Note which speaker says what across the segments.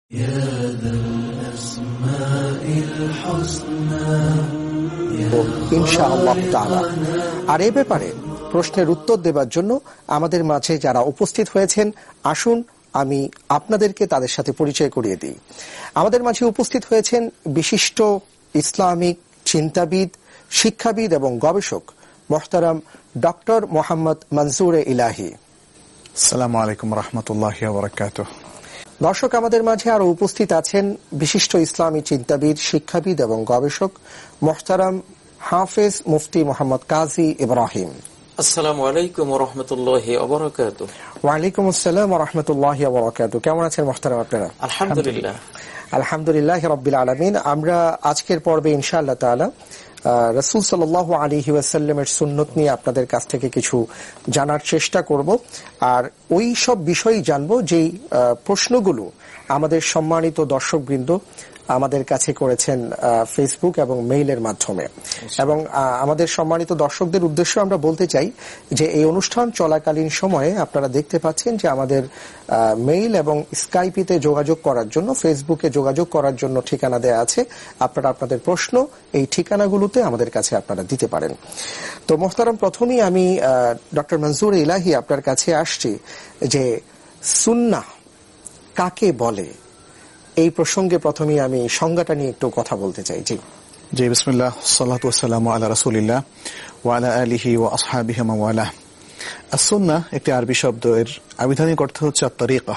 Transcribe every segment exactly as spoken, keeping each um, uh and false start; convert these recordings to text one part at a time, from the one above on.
Speaker 1: ইনশাআল্লাহ তাআলা। আর এ ব্যাপারে প্রশ্নের উত্তর দেবার জন্য আমাদের মাঝে যারা উপস্থিত হয়েছেন, আসুন আমি আপনাদেরকে তাদের সাথে পরিচয় করিয়ে দিই। আমাদের মাঝে উপস্থিত হয়েছেন বিশিষ্ট ইসলামিক চিন্তাবিদ, শিক্ষাবিদ এবং গবেষক মোহতারাম ডক্টর মোহাম্মদ মনজুরে ইলাহি।
Speaker 2: আসসালামু আলাইকুম রাহমাতুল্লাহি ওয়া বারাকাতুহু।
Speaker 1: দর্শক, আমাদের মাঝে আরো উপস্থিত আছেন বিশিষ্ট ইসলামী চিন্তাবিদ, শিক্ষাবিদ এবং গবেষক মোহতারাম হাফেজ মুফতি মোহাম্মদ কাজী ইব্রাহিম।
Speaker 3: আসসালামু আলাইকুম ওয়া রাহমাতুল্লাহি ওয়া বারাকাতুহু।
Speaker 1: ওয়া আলাইকুম আসসালাম ওয়া রাহমাতুল্লাহি ওয়া বারাকাতুহু। কেমন আছেন মোহতারাম আপনারা?
Speaker 3: আলহামদুলিল্লাহ
Speaker 1: আলহামদুলিল্লাহ রাব্বিল আলামিন। আমরা আজকের পর্বে ইনশাআল্লাহ তাআলা রাসূল সাল্লাল্লাহু আলাইহি ওয়াসাল্লামের সুন্নত নিয়ে আপনাদের কাছ থেকে কিছু জানার চেষ্টা করব, আর ওই সব বিষয়ই জানবো যেই প্রশ্নগুলো আমাদের সম্মানিত দর্শকবৃন্দ আমাদের কাছে করেছেন ফেসবুক এবং মেইলের মাধ্যমে। এবং আমাদের সম্মানিত দর্শকদের উদ্দেশ্য আমরা বলতে চাই যে এই অনুষ্ঠান চলাকালীন সময়ে আপনারা দেখতে পাচ্ছেন যে আমাদের মেইল এবং স্কাইপিতে যোগাযোগ করার জন্য, ফেসবুকে যোগাযোগ করার জন্য ঠিকানা দেয়া আছে। আপনারা আপনাদের প্রশ্ন এই ঠিকানাগুলোতে আমাদের কাছে আপনারা দিতে পারেন। তো মোহতারাম, প্রথমেই আমি ডক্টর মনজুর ইলাহি আপনার কাছে আসছি যে সুন্নাহ কাকে বলে, এই প্রসঙ্গে প্রথমেই আমি সংজ্ঞাটা নিয়ে একটু কথা বলতে চাই। জি
Speaker 2: জি বিসমিল্লাহ, সাল্লাতু ওয়াসসালামু আলা রাসূলিল্লাহ ওয়া আলা আলিহি ওয়া আসহাবিহি ওয়া ওয়ালা। আস-সুন্নাহ একটি আরবি শব্দ, এর আবিধানিক অর্থ হচ্ছে আত-তারিকা,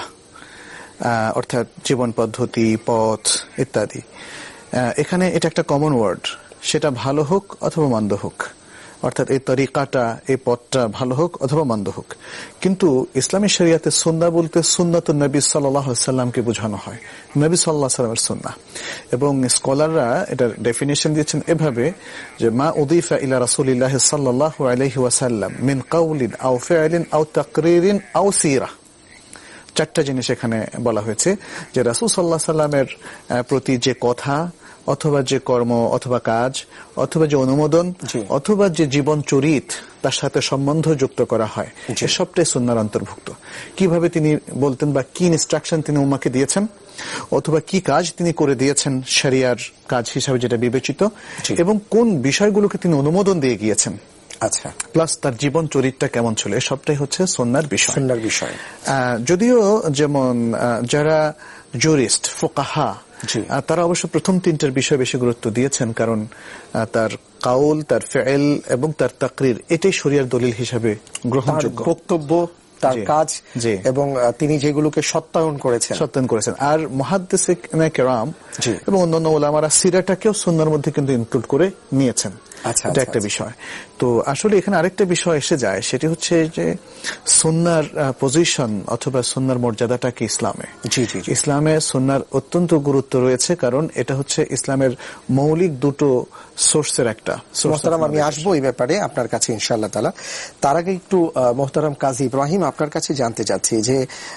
Speaker 2: অর্থাৎ জীবন পদ্ধতি, পথ ইত্যাদি। এখানে এটা একটা কমন ওয়ার্ড, সেটা ভালো হোক অথবা মন্দ হোক, অর্থাৎ এই তরিকাটা, এই পথটা ভালো হোক অথবা মন্দ হোক। কিন্তু ইসলামী শরিয়াতে সুন্নাহ বলতে সুন্নাতুন নবী সাল্লাল্লাহু আলাইহি ওয়াসাল্লামকে বোঝানো হয়, নবী সাল্লাল্লাহু আলাইহি ওয়াসাল্লামের সুন্নাহ। এবং স্কলাররা এটার ডেফিনিশন দিয়েছেন এভাবে যে মা উদিফা ইলা রাসূলিল্লাহি সাল্লাল্লাহু আলাইহি ওয়াসাল্লাম মিন কাউলিন আও ফি'লিন আও তাকরিরিন আও সিরাহ। চারটা জিনিস এখানে বলা হয়েছে যে রাসূল সাল্লাল্লাহু আলাইহি ওয়াসাল্লামের প্রতি যে কথা অথবা যে কর্ম অথবা কাজ অথবা যে অনুমোদন অথবা যে জীবন চরিত তার সাথে সম্বন্ধ যুক্ত করা হয়, সবটাই সুন্নাহর অন্তর্ভুক্ত। কিভাবে তিনি বলতেন বা কি ইনস্ট্রাকশন তিনি উম্মাহকে দিয়েছেন অথবা কি কাজ তিনি করে দিয়েছেন শরিয়ার কাজ হিসাবে যেটা বিবেচিত, এবং কোন বিষয়গুলোকে তিনি অনুমোদন দিয়ে গিয়েছেন,
Speaker 1: আচ্ছা,
Speaker 2: প্লাস তার জীবন চরিত্রটা কেমন ছিল, সবটাই হচ্ছে সুন্নাহর বিষয়।
Speaker 1: সুন্নাহর বিষয়।
Speaker 2: যদিও যেমন যারা জুরিস্ট, ফুকাহা, তারা অবশ্য প্রথম তিনটার বিষয় বেশি গুরুত্ব দিয়েছেন, কারণ তার কাউল, তার ফেল এবং তার তাকরির এটাই শরিয়ার দলিল হিসাবে গ্রহণযোগ্য, বক্তব্য, তার কাজ এবং তিনি যেগুলোকে সত্যায়ন করেছেন সত্যায়ন করেছেন আর মুহাদ্দিসিনে কেরাম এবং অন্যান্য উলামারা সিরাটাকেও সুন্নাহর মধ্যে কিন্তু ইনক্লুড করে নিয়েছেন।
Speaker 1: আচ্ছা,
Speaker 2: এটা একটা বিষয়। তো আসলে এখানে আরেকটা বিষয় এসে যায়, সেটি হচ্ছে যে সুন্নাহর পজিশন অথবা সুন্নাহর মর্যাদাটা কি ইসলামে।
Speaker 1: জি জি
Speaker 2: ইসলামে সুন্নাহর অত্যন্ত গুরুত্ব রয়েছে, কারণ এটা হচ্ছে ইসলামের মৌলিক দুটো সোর্সের একটা।
Speaker 1: মোহতারাম, আমি আসবো এই ব্যাপারে আপনার কাছে ইনশাআল্লাহ তাআলা। তার আগে একটু মোহতারাম কাজী ইব্রাহিম আপনার কাছে জানতে চাচ্ছি যে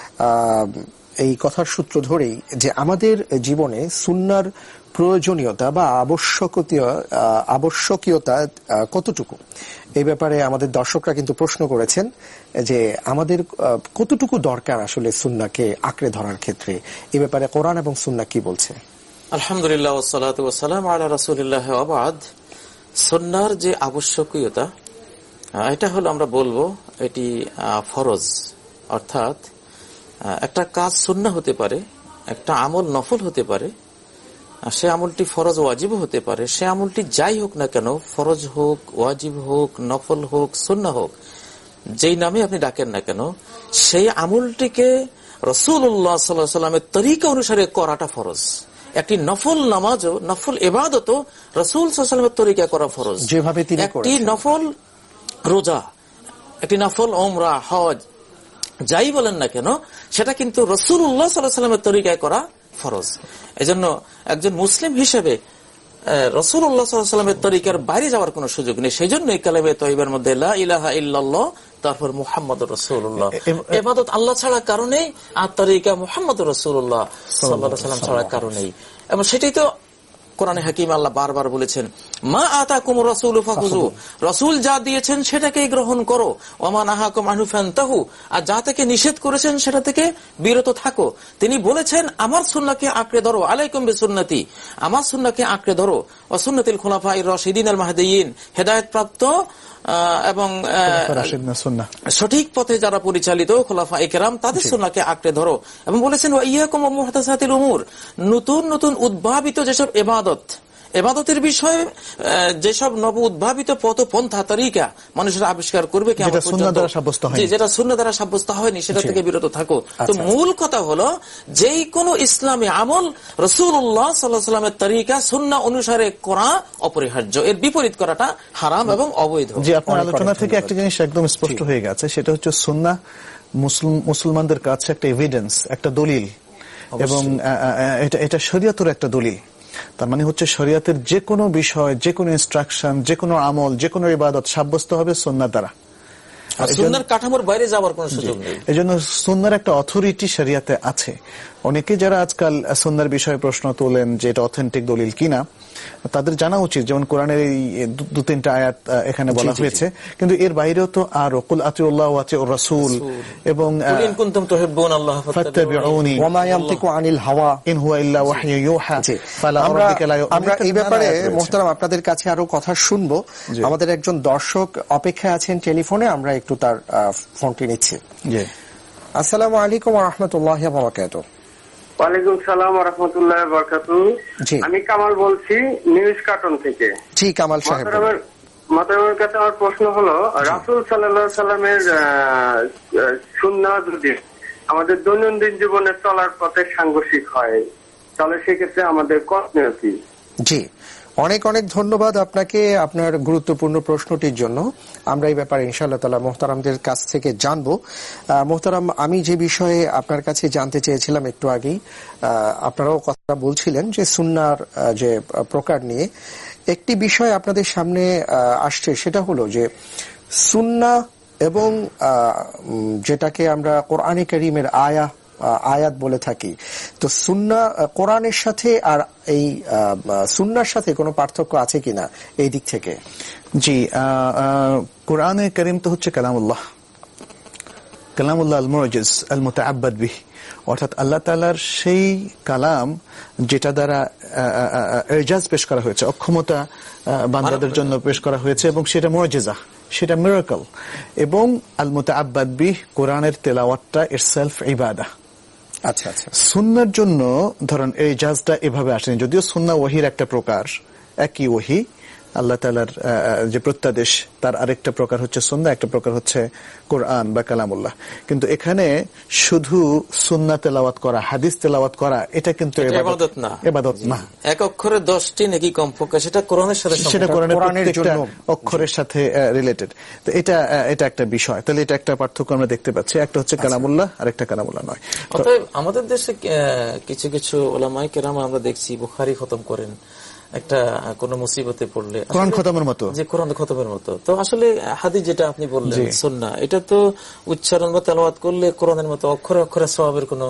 Speaker 1: এই কথার সূত্র ধরেই যে আমাদের জীবনে সুন্নাহর প্রয়োজনীয়তা বা আবশ্যকীয় আবশ্যকীয়তা কতটুকু, এই ব্যাপারে আমাদের দর্শকরা কিন্তু প্রশ্ন করেছেন যে আমাদের কতটুকু দরকার আসলে সুন্নাহকে আঁকড়ে ধরার ক্ষেত্রে। এই ব্যাপারে কোরআন এবং সুন্নাহ কি বলছে?
Speaker 3: আলহামদুলিল্লাহ ওয়াসসালাতু ওয়াসসালামু আলা রাসূলিল্লাহ ওয়া বা'দ। সুন্নাহর যে আবশ্যকীয়তা, এটা হলো আমরা বলবো এটি ফরজ, অর্থাৎ একটা কাজ সুন্নাহ হতে পারে, একটা আমল নফল হতে পারে, সে আমলটি ফরজ ওয়াজিব হতে পারে। সে আমলটি যাই হোক না কেন, ফরজ হোক, ওয়াজিব হোক, নফল হোক, সুন্নাহ হোক, যেই নামে আপনি ডাকেন না কেন, সেই আমলটিকে রাসূলুল্লাহ সাল্লাল্লাহু আলাইহি ওয়াসাল্লামের তরিকা অনুসারে করাটা ফরজ। একটি নফল নামাজও, নফল ইবাদতও রাসূল সাল্লাল্লাহু আলাইহি ওয়াসাল্লামের তরিকা করা ফরজ,
Speaker 1: যেভাবে তিনি করেছেন।
Speaker 3: একটি নফল রোজা, একটি নফল উমরা, হজ, যাই বলেন না কেন, সেটা কিন্তু রাসূলুল্লাহ সাল্লাল্লাহু আলাইহি ওয়াসাল্লামের তরিকায় করা ফরজ। এজন্য একজন মুসলিম হিসেবে রাসূলুল্লাহ সাল্লাল্লাহু আলাইহি ওয়াসাল্লামের তরিকার বাইরে যাওয়ার কোনো সুযোগ নেই। সেই জন্য এই কালেমে তয়্যিবার মধ্যে লা ইলাহা ইল্লাল্লাহ, তারপর মুহাম্মাদুর রাসূলুল্লাহ। ইবাদত আল্লাহ ছাড়া কারণেই, আর তরিকা মুহাম্মাদুর রাসূলুল্লাহ সাল্লাল্লাহু আলাইহি ওয়াসাল্লাম ছাড়া কারণেই। এবং সেটাই তো কোরআনে হাকিম আল্লাহ বারবার বলেছেন, মা আতাকুম রাসূলু ফাখুযু, রাসূল যা দিয়েছেন সেটাকেই গ্রহণ করো, ওয়া মা নাহাকুম আনহু ফান্তাহু, আর যা থেকে নিষেধ করেছেন সেটা থেকে বিরত থাকো। তিনি বলেছেন আমার সুন্নাহকে আঁকড়ে ধরো, আলাইকুম বিসুন্নতি, আমার সুন্নাহকে আঁকড়ে ধরো, ওয়া সুন্নাতিল খুলাফায়ে রাশিদিন আল মাহদিয়িন, হেদায়েত প্রাপ্ত এবং সঠিক পথে যারা পরিচালিত খোলাফায়ে কেরাম তাদের সুন্নাহকে আঁকড়ে ধরো। এবং বলেছেন ওয়া ইয়াকুম ওয়া মুহদাসাতিল উমুর, নতুন নতুন উদ্ভাবিত যেসব ইবাদত, এবাদতের বিষয়ে যেসব নব উদ্ভাবিত পথ পন্থা তরিকা মানুষেরা আবিষ্কার করবে, যেটা সুন্নাহ দ্বারা সাব্যস্ত হয়নি সেটা থেকে বিরত থাকো। তো মূল কথা হলো যেই কোন ইসলামী আমল রাসূলুল্লাহ সাল্লাল্লাহু আলাইহি ওয়াসাল্লামের তরিকা সুন্নাহ অনুসারে করা অপরিহার্য, এর বিপরীত করাটা হারাম এবং অবৈধ।
Speaker 2: জি, আপনার আলোচনা থেকে একটা জিনিস একদম স্পষ্ট হয়ে গেছে, সেটা হচ্ছে সুন্নাহ মুসলমানদের কাছে একটা এভিডেন্স, একটা দলিল, এবং এটা এটা শরীয়তের একটা দলিল। তার মানে হচ্ছে শরীয়তের যে কোনো বিষয়, যে কোনো ইনস্ট্রাকশন, যে কোনো আমল, যে কোনো ইবাদত সাব্যস্ত হবে সুন্নাহ দ্বারা,
Speaker 3: সুন্নাহর কাঠামোর বাইরে যাওয়ার কোনো সুযোগ নেই।
Speaker 2: এজন্য সুন্নাহর একটা অথরিটি শরীয়তে আছে। অনেকে যারা আজকাল সুন্নাহর বিষয়ে প্রশ্ন তোলেন যে এটা অথেন্টিক দলিল কিনা, তাদের জানা উচিত যেমন কোরআনের এই দু তিনটা আয়াত এখানে বলা হয়েছে, কিন্তু এর বাইরেও তো আরো কুল আতিউল্লাহ ওয়া আতিউর রাসূল এবং
Speaker 3: ইন কুনতুম তুহিব্বুনাল্লাহ
Speaker 2: ফাত্তাবিউনি ওয়া মা ইয়ানতিকু আনিল হাওয়া ইন হুয়া ইল্লা ওয়াহয়ু ইউহা ফালা রাব্বিকা লা ইউমিনুন।
Speaker 1: আমরা এই ব্যাপারে মুহতারাম আপনাদের কাছে আরো কথা শুনবো। আমাদের একজন দর্শক অপেক্ষায় আছেন টেলিফোনে, আমরা একটু তার ফোনটি নিচ্ছি। জি, আসসালামু আলাইকুম ওয়া রাহমাতুল্লাহি ওয়া বারাকাতুহু।
Speaker 4: ওয়ালাইকুম সালাম ওয়া রাহমাতুল্লাহি ওয়া বারাকাতুহু। আমি কামাল বলছি নিউজ কার্টন থেকে।
Speaker 1: জি কামাল সাহেব,
Speaker 4: মাতাবের কাছে আমার প্রশ্ন হলো, রাসূল সাল্লাল্লাহু আলাইহি সাল্লামের সুন্নাহ যদি আমাদের দৈনন্দিন জীবনে চলার পথে সাংঘর্ষিক হয় তাহলে সেক্ষেত্রে আমাদের করণীয় কি?
Speaker 1: জি, অনেক অনেক ধন্যবাদ আপনাকে আপনার গুরুত্বপূর্ণ প্রশ্নটির জন্য। আমরা এই ব্যাপারে ইনশাআল্লাহ তাআলা মুহতারামদের কাছ থেকে জানবো। মুহতারাম, আমি যে বিষয়ে আপনার কাছে জানতে চেয়েছিলাম একটু আগেই, আপনারাও কথা বলছিলেন যে সুন্নাহর যে প্রকার নিয়ে একটি বিষয় আপনাদের সামনে আসছে, সেটা হলো যে সুন্নাহ এবং যেটাকে আমরা কোরআনে কারীমের আয়া আয়াত বলে থাকি, তো সুন্নাহ কোরআনের সাথে আর এই সুন্নাহর সাথে কোনো পার্থক্য আছে কিনা এই দিক থেকে?
Speaker 2: জি, কোরআনে কারীম তো হচ্ছে কালামুল্লাহ, কালামুল্লাহ আল মুজিজ আল মুতাআব্বাদ বিহি, অর্থাৎ আল্লাহ তাআলার সেই কালাম যেটা দ্বারা এজাজ পেশ করা হয়েছে, অক্ষমতা বান্দাদের জন্য পেশ করা হয়েছে, এবং সেটা মুজিজা, সেটা মিরাকল। এবং আল মুতাআব্বাদ বিহি, কোরআনের তেলাওয়াতটা ইটসেলফ ইবাদা।
Speaker 1: আচ্ছা আচ্ছা,
Speaker 2: সুন্নাহর জন্য ধরেন এই জাজটা এভাবে আসেনি, যদিও সুন্নাহ ওহীর একটা প্রকার, একই ওহী আল্লাহ তাআলার যে প্রত্যাদেশ তার আরেকটা প্রকার হচ্ছে সুন্নাহ, একটা প্রকার হচ্ছে কোরআন বা কালামুল্লাহ। কিন্তু এখানে শুধু সুন্নাহ তেলাওয়াত করা, হাদিস তেলাওয়াত করা, এটা কিন্তু ইবাদত না, ইবাদত না।
Speaker 3: এক অক্ষরে দশটি নেকি কমপক্ষে, সেটা কোরআনের সাথে,
Speaker 2: সেটা কোরআনের প্রত্যেকটা অক্ষরের সাথে রিলেটেড। তো এটা এটা একটা বিষয়। তাহলে এটা একটা পার্থক্য আমরা দেখতে পাচ্ছি, একটা হচ্ছে কালামুল্লাহ আর একটা কালামুল্লাহ নয়।
Speaker 3: অতএব আমাদের দেশে কিছু কিছু উলামায়ে কেরাম আমরা দেখছি বুখারী খতম করেন একটা কোন মুসিবতে পড়লে,
Speaker 2: কোরআন খতমের মতো, যে
Speaker 3: কোরআন খতমের মতো। তো আসলে হাদিস যেটা আপনি বললেন সুন্নাহ, এটা তো উচ্চারণ বা তেলাওয়াত করলে কোরআনের মতো অক্ষরে অক্ষরে সওয়াবের কোনো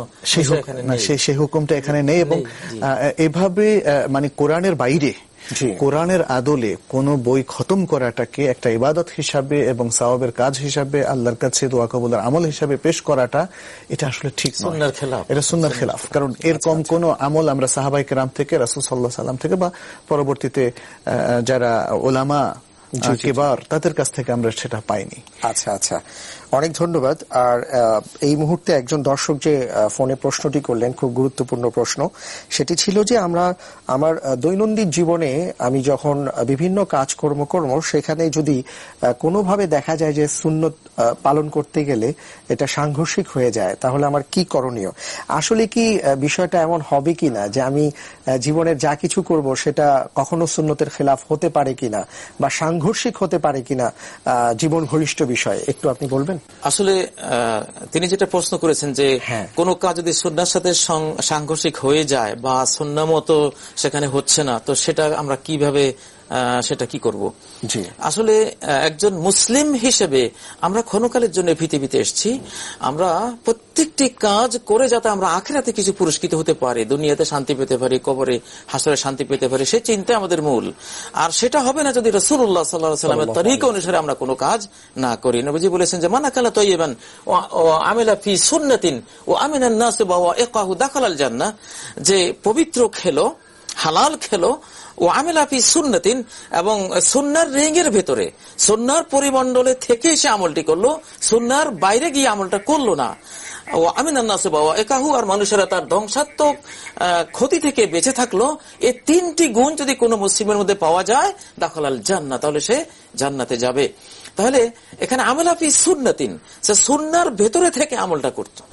Speaker 2: সেই হুকুমটা এখানে নেই। এবং এভাবে মানে কোরআনের বাইরে, কোরআনের আদলে কোন বই খতম করাটাকে একটা ইবাদত হিসাবে এবং সওয়াবের কাজ হিসাবে, আল্লাহর কাছে দোয়া কবুলের আমল হিসাবে পেশ করাটা, এটা আসলে ঠিক নয়,
Speaker 3: সুন্নাহর খেলাফ,
Speaker 2: এটা সুন্নাহর খেলাফ। কারণ এরকম কোন আমল আমরা সাহাবায়ে কেরাম থেকে, রাসূল সাল্লাল্লাহু আলাইহি ওয়াসাল্লাম থেকে বা পরবর্তীতে যারা উলামা কিবার তাদের কাছ থেকে আমরা সেটা পাইনি।
Speaker 1: আচ্ছা আচ্ছা, অনেক ধন্যবাদ। আর এই মুহূর্তে একজন দর্শক যে ফোনে প্রশ্নটি করলেন, খুব গুরুত্বপূর্ণ প্রশ্ন, সেটি ছিল যে আমরা আমার দৈনন্দিন জীবনে আমি যখন বিভিন্ন কাজকর্ম করব, সেখানে যদি কোনোভাবে দেখা যায় যে সুন্নত পালন করতে গেলে এটা সাংঘর্ষিক হয়ে যায়, তাহলে আমার কি করণীয়? আসলে কি বিষয়টা এমন হবে কিনা যে আমি জীবনের যা কিছু করব সেটা কখনো সুন্নতের খেলাফ হতে পারে কিনা বা সাংঘর্ষিক হতে পারে কিনা জীবন ঘনিষ্ঠ বিষয়, একটু আপনি বলবেন?
Speaker 3: আসলে তিনি যেটা প্রশ্ন করেছেন যে কোন কাজ যদি সুন্নাহর সাথে সাংঘর্ষিক হয়ে যায় বা সুন্নাহ মতো সেখানে হচ্ছে না, তো সেটা আমরা কিভাবে সেটা কি করব।
Speaker 1: জি,
Speaker 3: আসলে একজন মুসলিম হিসেবে আমরা ক্ষণকালের জন্য পৃথিবীতে এসেছি, আমরা প্রত্যেকটি কাজ করে যাতে আমরা আখিরাতে কিছু পুরস্কৃত হতে পারি, দুনিয়াতে শান্তি পেতে পারি, কবরে হাসরে শান্তি পেতে পারি, সেই চিন্তা আমাদের মূল। আর সেটা হবে না যদি রাসূলুল্লাহ সাল্লাল্লাহু আলাইহি ওয়াসাল্লামের তরিকা অনুসারে আমরা কোনো কাজ না করি। নবীজি বলেছেন যে মান আকালা তাইয়িবান ওয়া আমিলা ফি সুন্নাতিন ওয়া আমিনান নাস ওয়া ইকাহু দাখালাল জান্নাহ, যে পবিত্র খেলো, হালাল খেলো, ও আমিলা ফি সুন্নাতিন, এবং সুন্নাহর রিংয়ের ভেতরে, সুন্নাহর পরিমণ্ডলে থেকে সে আমলটি করলো, সুন্নাহর বাইরে গিয়ে আমলটা করলো না। ও আমিনান নাস ওয়া ইকাহু, আর মানুষেরা তার ধ্বংসাত্মক ক্ষতি থেকে বেঁচে থাকলো। এই তিনটি গুণ যদি কোনো মুসলিমের মধ্যে পাওয়া যায়, দাখালাল জান্নাহ, তাহলে সে জান্নাতে যাবে। তাহলে এখানে আমলা ফি সুন্নাতিন, সে সুন্নাহর ভেতরে থেকে আমলটা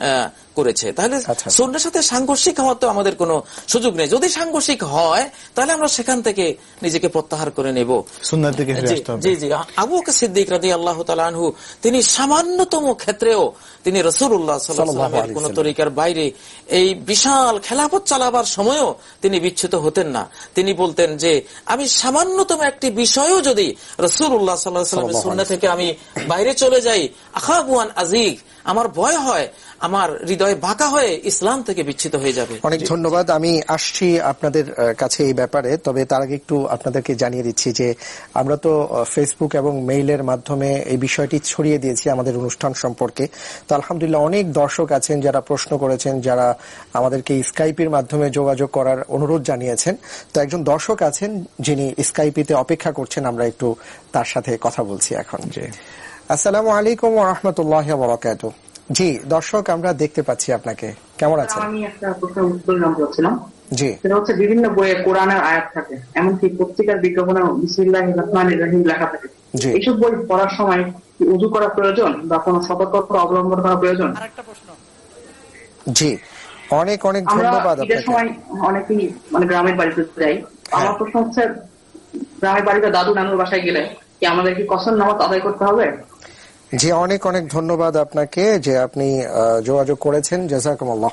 Speaker 3: করেছে, তাহলে সুন্নাহর সাথে সাংঘর্ষিক হওয়ার তো আমাদের কোনো সুযোগ নেই। যদি সাংঘর্ষিক হয় তাহলে আমরা সেখান থেকে নিজেকে প্রত্যাহার করে নেব,
Speaker 2: সুন্নাহর দিকে ফিরে আসতে হবে।
Speaker 3: জি জি আবু বকর সিদ্দিক রাদিয়াল্লাহু তাআলা আনহু, তিনি সামান্যতম ক্ষেত্রেও তিনি রাসূলুল্লাহ সাল্লাল্লাহু আলাইহি ওয়াসাল্লামের কোন তরিকার বাইরে এই বিশাল খেলাফত চালাবার সময়ও তিনি বিচ্যুত হতেন না। তিনি বলতেন যে আমি সামান্যতম একটি বিষয়ও যদি রাসূলুল্লাহ সাল্লাল্লাহু আলাইহি ওয়াসাল্লামের সুন্নাহ থেকে আমি বাইরে চলে যাই, আখাবু আন আজিগ, আমার ভয় হয় আমার হৃদয় বাঁকা হয়ে ইসলাম থেকে বিচ্ছিত হয়ে যাবে।
Speaker 1: অনেক ধন্যবাদ। আমি আসছি আপনাদের কাছে এই ব্যাপারে, তবে তার আগে একটু আপনাদেরকে জানিয়ে দিচ্ছি যে আমরা তো ফেসবুক এবং মেইলের মাধ্যমে এই বিষয়টি ছড়িয়ে দিয়েছি আমাদের অনুষ্ঠান সম্পর্কে। তো আলহামদুলিল্লাহ অনেক দর্শক আছেন যারা প্রশ্ন করেছেন, যারা আমাদেরকে স্কাইপের মাধ্যমে যোগাযোগ করার অনুরোধ জানিয়েছেন। তো একজন দর্শক আছেন যিনি স্কাইপিতে অপেক্ষা করছেন, আমরা একটু তার সাথে কথা বলছি এখন। জি, আসসালামু আলাইকুম ওয়া রাহমাতুল্লাহি ওয়া বারাকাতুহু। জি দর্শক, আমরা দেখতে পাচ্ছি আপনাকে, কেমন আছেন?
Speaker 5: আমি একটা প্রশ্নের উত্তর জানতে চাচ্ছিলাম।
Speaker 1: জি,
Speaker 5: সেটা হচ্ছে বিভিন্ন বইয়ে কোরআনের আয়াত থাকে, এমনকি পত্রিকার বিজ্ঞাপনে বিসমিল্লাহির রহমানির রহিম লেখা থাকে। এইসব বই পড়ার সময় কি ওযু করা প্রয়োজন বা কোনো সতর্কতা অবলম্বন করা প্রয়োজন? আরেকটা প্রশ্ন।
Speaker 1: জি, অনেক অনেক ধন্যবাদ আপনাকে।
Speaker 5: ঈদের সময় অনেকেই মানে গ্রামের বাড়িতে যাই, আমার প্রশ্ন হচ্ছে গ্রামের বাড়িতে দাদু নানুর বাসায় গেলে কি আমাদের কি কসর নামাজ আদায় করতে হবে?
Speaker 1: জি, অনেক অনেক ধন্যবাদ আপনাকে যে আপনি যোগাযোগ করেছেন, জাযাকুমুল্লাহ।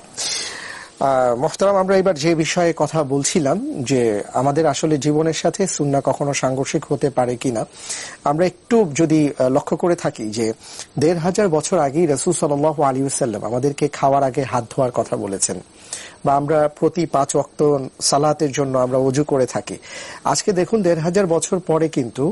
Speaker 1: মোহতারাম, আমরা এবার যে বিষয়ে কথা বলছিলাম যে আমাদের আসলে জীবনের সাথে সুন্নাহ কখনো সাংঘর্ষিক হতে পারে কিনা, আমরা একটু যদি লক্ষ্য করে থাকি যে দেড় হাজার বছর আগেই রাসূল সাল্লাল্লাহু আলাইহি ওয়াসাল্লাম আমাদেরকে খাওয়ার আগে হাত ধোয়ার কথা বলেছেন, বা আমরা প্রতি পাঁচ ওয়াক্ত সালাতের জন্য আমরা ওযু করে থাকি। আজকে দেখুন দেড় হাজার বছর পরে কিন্তু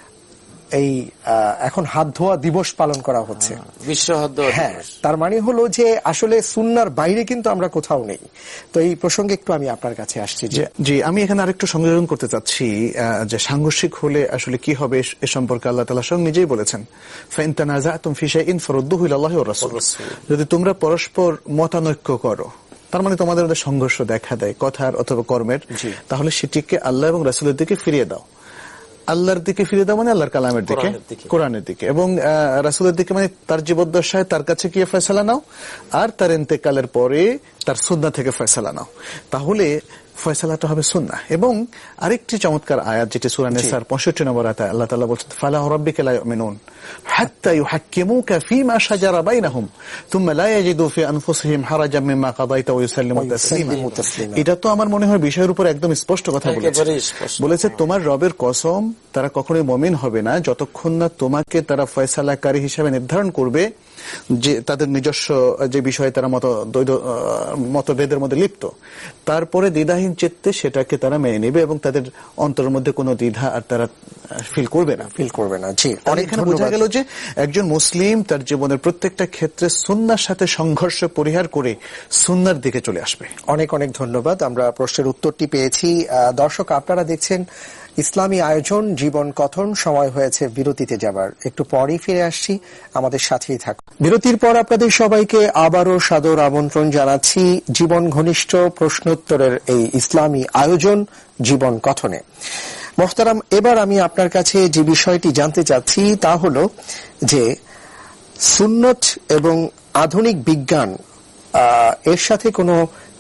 Speaker 1: এই এখন হাত ধোয়া দিবস পালন করা হচ্ছে,
Speaker 3: বিশ্ব হাত ধোয়া দিবস।
Speaker 1: তার মানে হলো যে আসলে সুন্নাহর বাইরে কিন্তু আমরা কোথাও নেই। তো এই প্রসঙ্গে একটু আমি আপনার কাছে আসছি।
Speaker 2: জি, আমি এখানে আরেকটু সংযোজন করতে চাচ্ছি যে সাংঘর্ষিক হলে আসলে কি হবে এ সম্পর্কে আল্লাহ তাআলা স্বয়ং নিজেই বলেছেন, ফাইন তানাযাতুম ফি শাইইন ফারুদ্দুহু ইলাল্লাহি ওয়া রাসূল। যদি তোমরা পরস্পর মতানৈক্য করো, তার মানে তোমাদের মধ্যে সংঘর্ষ দেখা দেয় কথার অথবা কর্মের, তাহলে সেটিকে আল্লাহ এবং রাসূলের দিকে ফিরিয়ে দাও। আল্লাহর দিকে ফিরে দাও মানে আল্লাহর কালামের দিকে, কোরআনের দিকে, এবং রাসূলের দিকে মানে তার জীবদ্দশায় তার কাছে গিয়ে ফয়সালা নাও, আর তার ইন্তেকালের পরে তার সুন্নাহ থেকে ফয়সালা নাও। তাহলে ফয়সালাটা হবে সুন্নাহ। এবং আরেকটি চমৎকার আয়াত যেটি সূরা নিসার পঁয়ষট্টি নম্বর আয়াতে আল্লাহ তাআলা বলেন, ফালা রাব্বিকা লা ইউমিনুন হাত্তা ইউহাক্কিমুকা ফীমা শাজারা বাইনাহুম থুম্মা লা ইয়াজিদু ফি আনফুসিহিম হারাজাম মিম্মা কাদাইতা ওয়া ইউসাল্লিমু তাসলিমা। এটা তো আমার মনে হয় বিষয়ের উপর একদম স্পষ্ট কথা বলেছে। বলেছে তোমার রবের কসম, তারা কখনোই মুমিন হবে না যতক্ষণ না তোমাকে তারা ফয়সালাকারী হিসেবে নির্ধারণ করবে যে তাদের নিজস্ব যে বিষয়ে তারা মত মতভেদের মধ্যে লিপ্ত, তারপরে দ্বিধাহীন চিত্তে সেটাকে তারা মেনে নেবে এবং তাদের অন্তরের মধ্যে কোনো দ্বিধা আর তারা ফিল করবে না ফিল করবে না জি, অনেকখানে বোঝা গেল যে একজন মুসলিম তার জীবনের প্রত্যেকটা ক্ষেত্রে সুন্নাহর সাথে সংঘর্ষ পরিহার করে সুন্নাহর দিকে চলে আসবে।
Speaker 1: অনেক অনেক ধন্যবাদ। আমরা প্রশ্নের উত্তরটি পেয়েছি। দর্শক, আপনারা দেখছেন ইসলামী আয়োজন জীবন কথন। সময় হয়েছে বিরতিতে যাবার, একটু পরই ফিরে আসছি, আমাদের সাথেই থাকুন। বিরতির পর আপনাদের সবাইকে আবারও সাদর আমন্ত্রণ জানাচ্ছি জীবন ঘনিষ্ঠ প্রশ্নোত্তরের এই ইসলামী আয়োজন জীবন কথনে। মোহতারাম, এবার আমি আপনার কাছে যে বিষয়টি জানতে চাচ্ছি তা হলো যে সুন্নত এবং আধুনিক বিজ্ঞান এর সাথে কোনো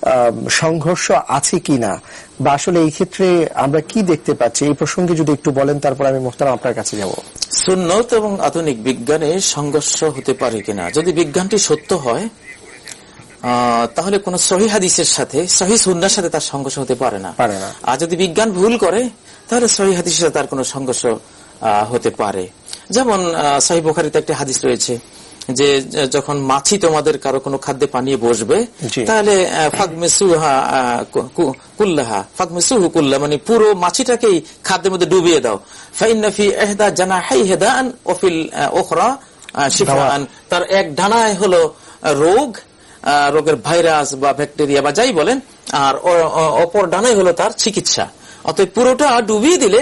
Speaker 1: সংঘর্ষ আছে কিনা, বা আসলে এই ক্ষেত্রে আমরা কি দেখতে পাচ্ছি, এই প্রসঙ্গে যদি একটু বলেন, তারপর আমি মোহতারাম আপনার কাছে যাব।
Speaker 3: সুন্নত এবং আধুনিক বিজ্ঞানে সংঘর্ষ হতে পারে কিনা, যদি বিজ্ঞানটি সত্য হয় তাহলে কোন সহিহ হাদিসের সাথে সহিহ সুন্নাহর সাথে তার সংঘর্ষ হতে পারে না। আর যদি বিজ্ঞান ভুল করে তাহলে সহিহ হাদিসের সাথে তার কোন সংঘর্ষ হতে পারে। যেমন সহিহ বুখারীতে একটা হাদিস রয়েছে যে যখন মাছি তোমাদের কারো কোনো খাদ্যে পানিয়ে বসবে তাহলে ফাগমিসুহা কুল্লাহা ফাগমিসুহু কুল্লাহ, মানে পুরো মাছিটাকেই খাদ্যের মধ্যে ডুবিয়ে দাও। ফাইন্না ফি ইহদা জানাহাইহি দাআন ওয়া ফিল উখরা শিফাআন, তার এক ডানায় হলো রোগ, রোগের ভাইরাস বা ব্যাকটেরিয়া বা যাই বলেন, আর অপর ডানায় হলো তার চিকিৎসা। অতএব পুরোটা ডুবিয়ে দিলে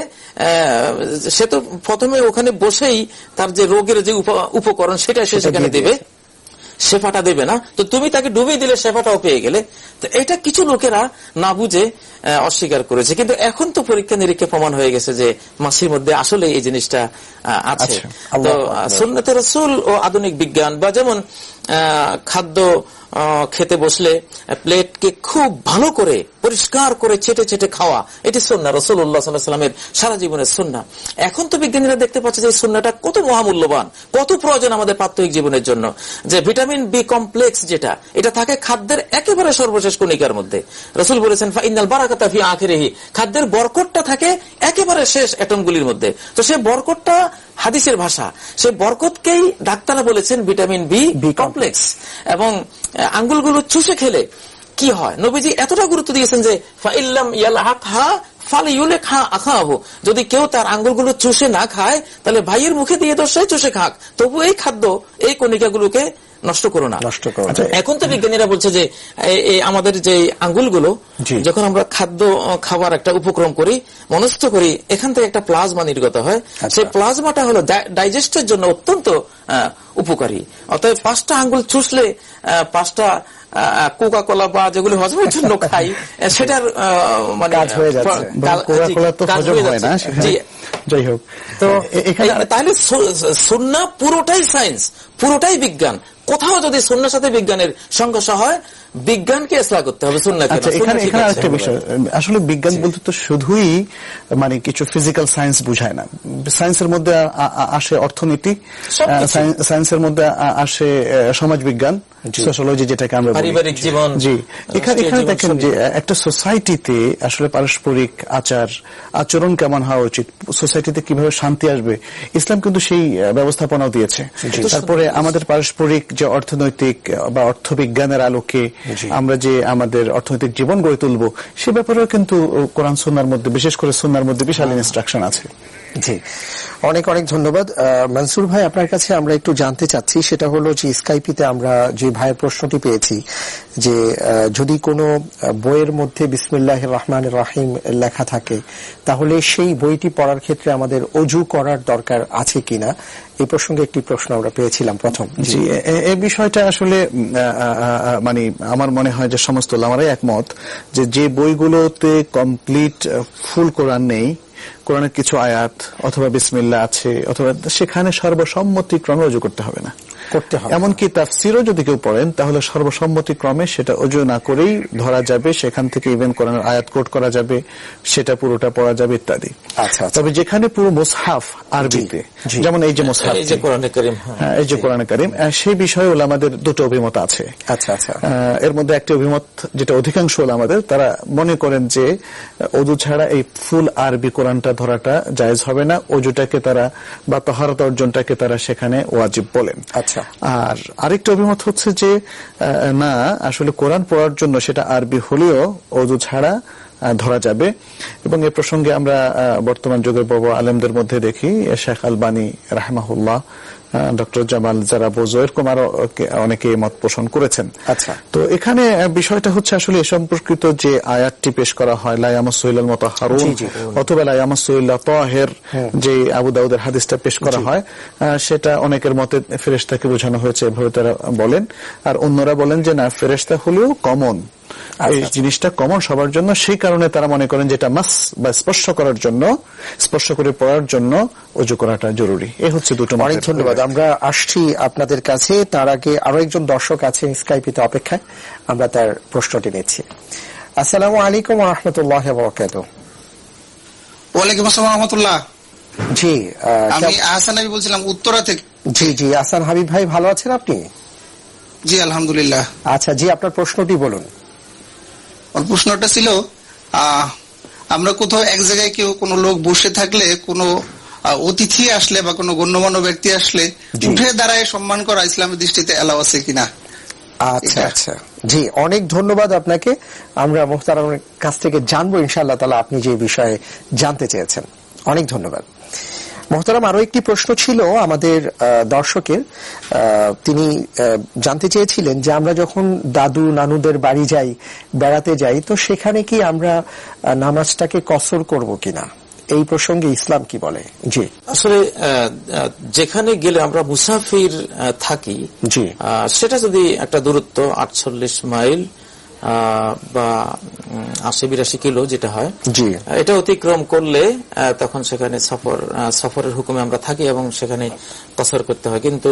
Speaker 3: সে তো প্রথমে ওখানে বসেই তার যে রোগের যে উপকরণ সেটা সে সেখানে দেবে, শেফাটা দেবে না। তো তুমি তাকে ডুবিয়ে দিলে শেফাটাও পেয়ে গেলে। তো এটা কিছু লোকেরা না বুঝে অস্বীকার করেছে, কিন্তু এখন তো পরীক্ষা নিরীক্ষা প্রমাণ হয়ে গেছে যে মাছির মধ্যে আসলে এই জিনিসটা আছে। তো সুন্নতে রাসূল ও আধুনিক বিজ্ঞান, বা যেমন খাদ্য খেতে বসলে প্লেটকে খুব ভালো করে পরিষ্কার করে চেটে চেটে খাওয়া, এটি সুন্নাহ রাসূলুল্লাহ সাল্লাল্লাহু আলাইহি ওয়াসাল্লামের সারা জীবনের সুন্নাহ। এখন তো বিজ্ঞানীরা দেখতে পাচ্ছে যে এই সুন্নাহটা কত মহামূল্যবান, কত প্রয়োজন আমাদের প্রাত্যহিক জীবনের জন্য। যে ভিটামিন বি কমপ্লেক্স যেটা, এটা থাকে খাদ্যের একেবারে সর্বশেষ কণিকার মধ্যে। রাসূল বলেছেন ফাইনাল বারাকাতা ফি আখিরিহি, খাদ্যের বরকতটা থাকে একেবারে শেষ অ্যাটমগুলির মধ্যে। তো সেই বরকতটা হাদিসের ভাষা, সেই বরকতকেই ডাক্তাররা বলেছেন ভিটামিন বি বি কমপ্লেক্স। এবং আঙ্গুলগুলো চুষে খেলে কি হয়, নবীজি এতটা গুরুত্ব দিয়েছেন যে ফাইল্লাম ইয়ালহাকহা ফালিউলিকহা আখাহু, যদি কেউ তার আঙ্গুলগুলো চুষে না খায় তাহলে ভাইয়ের মুখে দিয়ে তো সে চুষে খাক, তবু এই খাদ্য এই কণিকাগুলোকে নষ্ট করো না। এখন তো বিজ্ঞানীরা বলছে যে আমাদের যে আঙ্গুলগুলো যখন আমরা খাদ্য খাবার একটা উপক্রম করি, মনস্থ করি, এখান থেকে একটা প্লাজমা নির্গত হয়। সেই প্লাজমাটা হলো ডাইজেস্টের জন্য অত্যন্ত উপকারী। অতএব পাঁচটা আঙ্গুল চুষলে পাঁচটা কোকা কোলা বা যেগুলো হজমের জন্য খাই সেটার মানে কাজ হয়ে যাচ্ছে।
Speaker 2: যাই হোক, তো
Speaker 3: তাহলে সুন্নাহ পুরোটাই সায়েন্স, পুরোটাই বিজ্ঞান। কোথাও যদি সুন্নাহর সাথে বিজ্ঞানের সংঘর্ষ হয়, বিজ্ঞানকে ইসলাহ করতে হবে, সুন্নাহকে।
Speaker 2: আচ্ছা, এখানে এখানে আরেকটা বিষয়, আসলে বিজ্ঞান বলতে তো শুধুই মানে কিছু ফিজিক্যাল সায়েন্স বুঝায় না। সায়েন্সের মধ্যে আসে অর্থনীতি, সায়েন্সের মধ্যে আসে সমাজ বিজ্ঞান, সোশ্যোলজি যেটাকে আমরা
Speaker 3: পারিবারিক জীবন।
Speaker 2: জি, এখানে এখানে দেখেন যে একটা সোসাইটিতে আসলে পারস্পরিক আচার আচরণ কেমন হওয়া উচিত, সোসাইটিতে কিভাবে শান্তি আসবে, ইসলাম কিন্তু সেই ব্যবস্থাপনাও দিয়েছে। তারপরে আমাদের পারস্পরিক যে অর্থনৈতিক বা অর্থবিজ্ঞানের আলোকে আমরা যে আমাদের অর্থনৈতিক জীবন গড়ে তুলবো, সে ব্যাপারেও কিন্তু কোরআন সুন্নাহর মধ্যে, বিশেষ করে সুন্নাহর মধ্যে বিশাল ইনস্ট্রাকশন আছে।
Speaker 1: জি, অনেক অনেক ধন্যবাদ মনসুর ভাই। আপনার কাছে আমরা একটু জানতে চাচ্ছি, সেটা হলো যে স্কাইপিতে আমরা যে ভাইয়ের প্রশ্নটি পেয়েছি যে যদি কোনো বইয়ের মধ্যে বিসমিল্লাহির রহমানির রহিম লেখা থাকে তাহলে সেই বইটি পড়ার ক্ষেত্রে আমাদের ওযু করার দরকার আছে কিনা, এই প্রসঙ্গে একটি প্রশ্ন আমরা পেয়েছিলাম প্রথম।
Speaker 2: জি, এই বিষয়টা আসলে মানে আমার মনে হয় যে সমস্ত ওলামারাই একমত যে যে বইগুলোতে কমপ্লিট ফুল কোরআন নেই, কোরআনের কিছু আয়াত অথবা বিসমিল্লাহ আছে, অথবা সেখানে সর্বসম্মতিক্রমে ওযু করতে হবে না, করতে হবে। এমনকি তাফসিরও যদি কেউ পড়েন তাহলে সর্বসম্মতিক্রমে সেটা ওযু না করেই ধরা যাবে, সেখান থেকে ইভেন কোরআনের আয়াত কোট করা যাবে, সেটা পুরোটা পড়া যাবে ইত্যাদি। আচ্ছা, তবে যেখানে পুরো মুসহাফ আরবিতে, যেমন এই যে মুসহাফ, এই যে কোরআনে কারীম, হ্যাঁ এই যে কোরআনে কারীম, সেই বিষয়ে ওলামাদের দুটো অভিমত আছে। আচ্ছা আচ্ছা, এর মধ্যে একটি অভিমত যেটা অধিকাংশ ওলামাদের, তারা মনে করেন যে ওযু ছাড়া এই ফুল আরবি কোরআনটা ধরাটা জায়েজ হবে না, ওযুটাকে তারা বা তাহারত অর্জনটাকে তারা সেখানে ওয়াজিব বলেন। আচ্ছা, আর আরেকটা অভিমত হচ্ছে যে না, আসলে কোরআন পড়ার জন্য সেটা আরবি হলেও ওযু ছাড়া ধরা যাবে। এবং এ প্রসঙ্গে আমরা বর্তমান যুগের বড় আলেমদের মধ্যে দেখি শেখ আলবানী রাহমাহুল্লাহ, ডক্টর জামাল জারাবোজো, এরকম আরো অনেকে মত পোষণ করেছেন। আচ্ছা, তো এখানে বিষয়টা হচ্ছে আসলে এ সম্পর্কিত যে আয়াতটি পেশ করা হয় লা ইয়ামাসসুহুল মুতাহহারুন অথবা লা ইয়ামাসসুহুল তাহির, যে আবু দাউদের হাদিসটা পেশ করা হয়, সেটা অনেকের মতে ফেরেশতাকে বোঝানো হয়েছে এভাবে তারা বলেন, আর অন্যরা বলেন যে না, ফেরেশতা হলেও কমন, এই জিনিসটা কমন সবার জন্য, সেই কারণে তারা মনে করেন যেটা মাস বা স্পর্শ করার জন্য, স্পর্শ করে পড়ার জন্য ওযু করাটা জরুরি। এই হচ্ছে দুটো মত।
Speaker 1: অনেক ধন্যবাদ। আমরা আসছি আপনাদের কাছে, তার আগে আরো একজন দর্শক আছেন স্কাইপিতে অপেক্ষায়, আমরা তার প্রশ্নটি নিচ্ছি। আসসালামু আলাইকুম ওয়া রাহমাতুল্লাহি ওয়া বারাকাতুহু।
Speaker 6: ওয়ালাইকুম আসসালাম ওয়া রাহমাতুল্লাহ।
Speaker 1: জি,
Speaker 6: আমি আহসান হাবিব বলছিলাম উত্তরা থেকে।
Speaker 1: জি জি, আহসান হাবিব ভাই, ভালো আছেন আপনি?
Speaker 6: জি আলহামদুলিল্লাহ।
Speaker 1: আচ্ছা জি, আপনার প্রশ্নটি বলুন।
Speaker 6: ওর প্রশ্নটা ছিল, আহ আমরা কোথাও এক জায়গায় কেউ কোনো লোক বসে থাকলে, কোনো অতিথি আসলে বা কোনো গণ্যমান্য ব্যক্তি আসলে উঠে দাঁড়ায় সম্মান করা ইসলামের দৃষ্টিতে এলাও আছে কিনা?
Speaker 1: আচ্ছা আচ্ছা জি, অনেক ধন্যবাদ আপনাকে। আমরা মুহতারামের কাছ থেকে জানবো ইনশাআল্লাহ তাআলা আপনি যে বিষয়ে জানতে চেয়েছেন। অনেক ধন্যবাদ। মোহতারাম, আরো একটি প্রশ্ন ছিল আমাদের দর্শকের। তিনি জানতে চেয়েছিলেন যে আমরা যখন দাদু নানুদের বাড়ি যাই, বেড়াতে যাই, তো সেখানে কি আমরা নামাজটাকে কসর করব কিনা, এই প্রসঙ্গে ইসলাম কি বলে? জি,
Speaker 3: আসলে যেখানে গেলে আমরা মুসাফির থাকি, জি, সেটা যদি একটা দূরত্ব আটচল্লিশ মাইল বা আশি বিরাশি কিলো যেটা হয়, জি, এটা অতিক্রম করলে তখন সেখানে সফর সফরের হুকুমে আমরা থাকি এবং সেখানে কসর করতে হয়। কিন্তু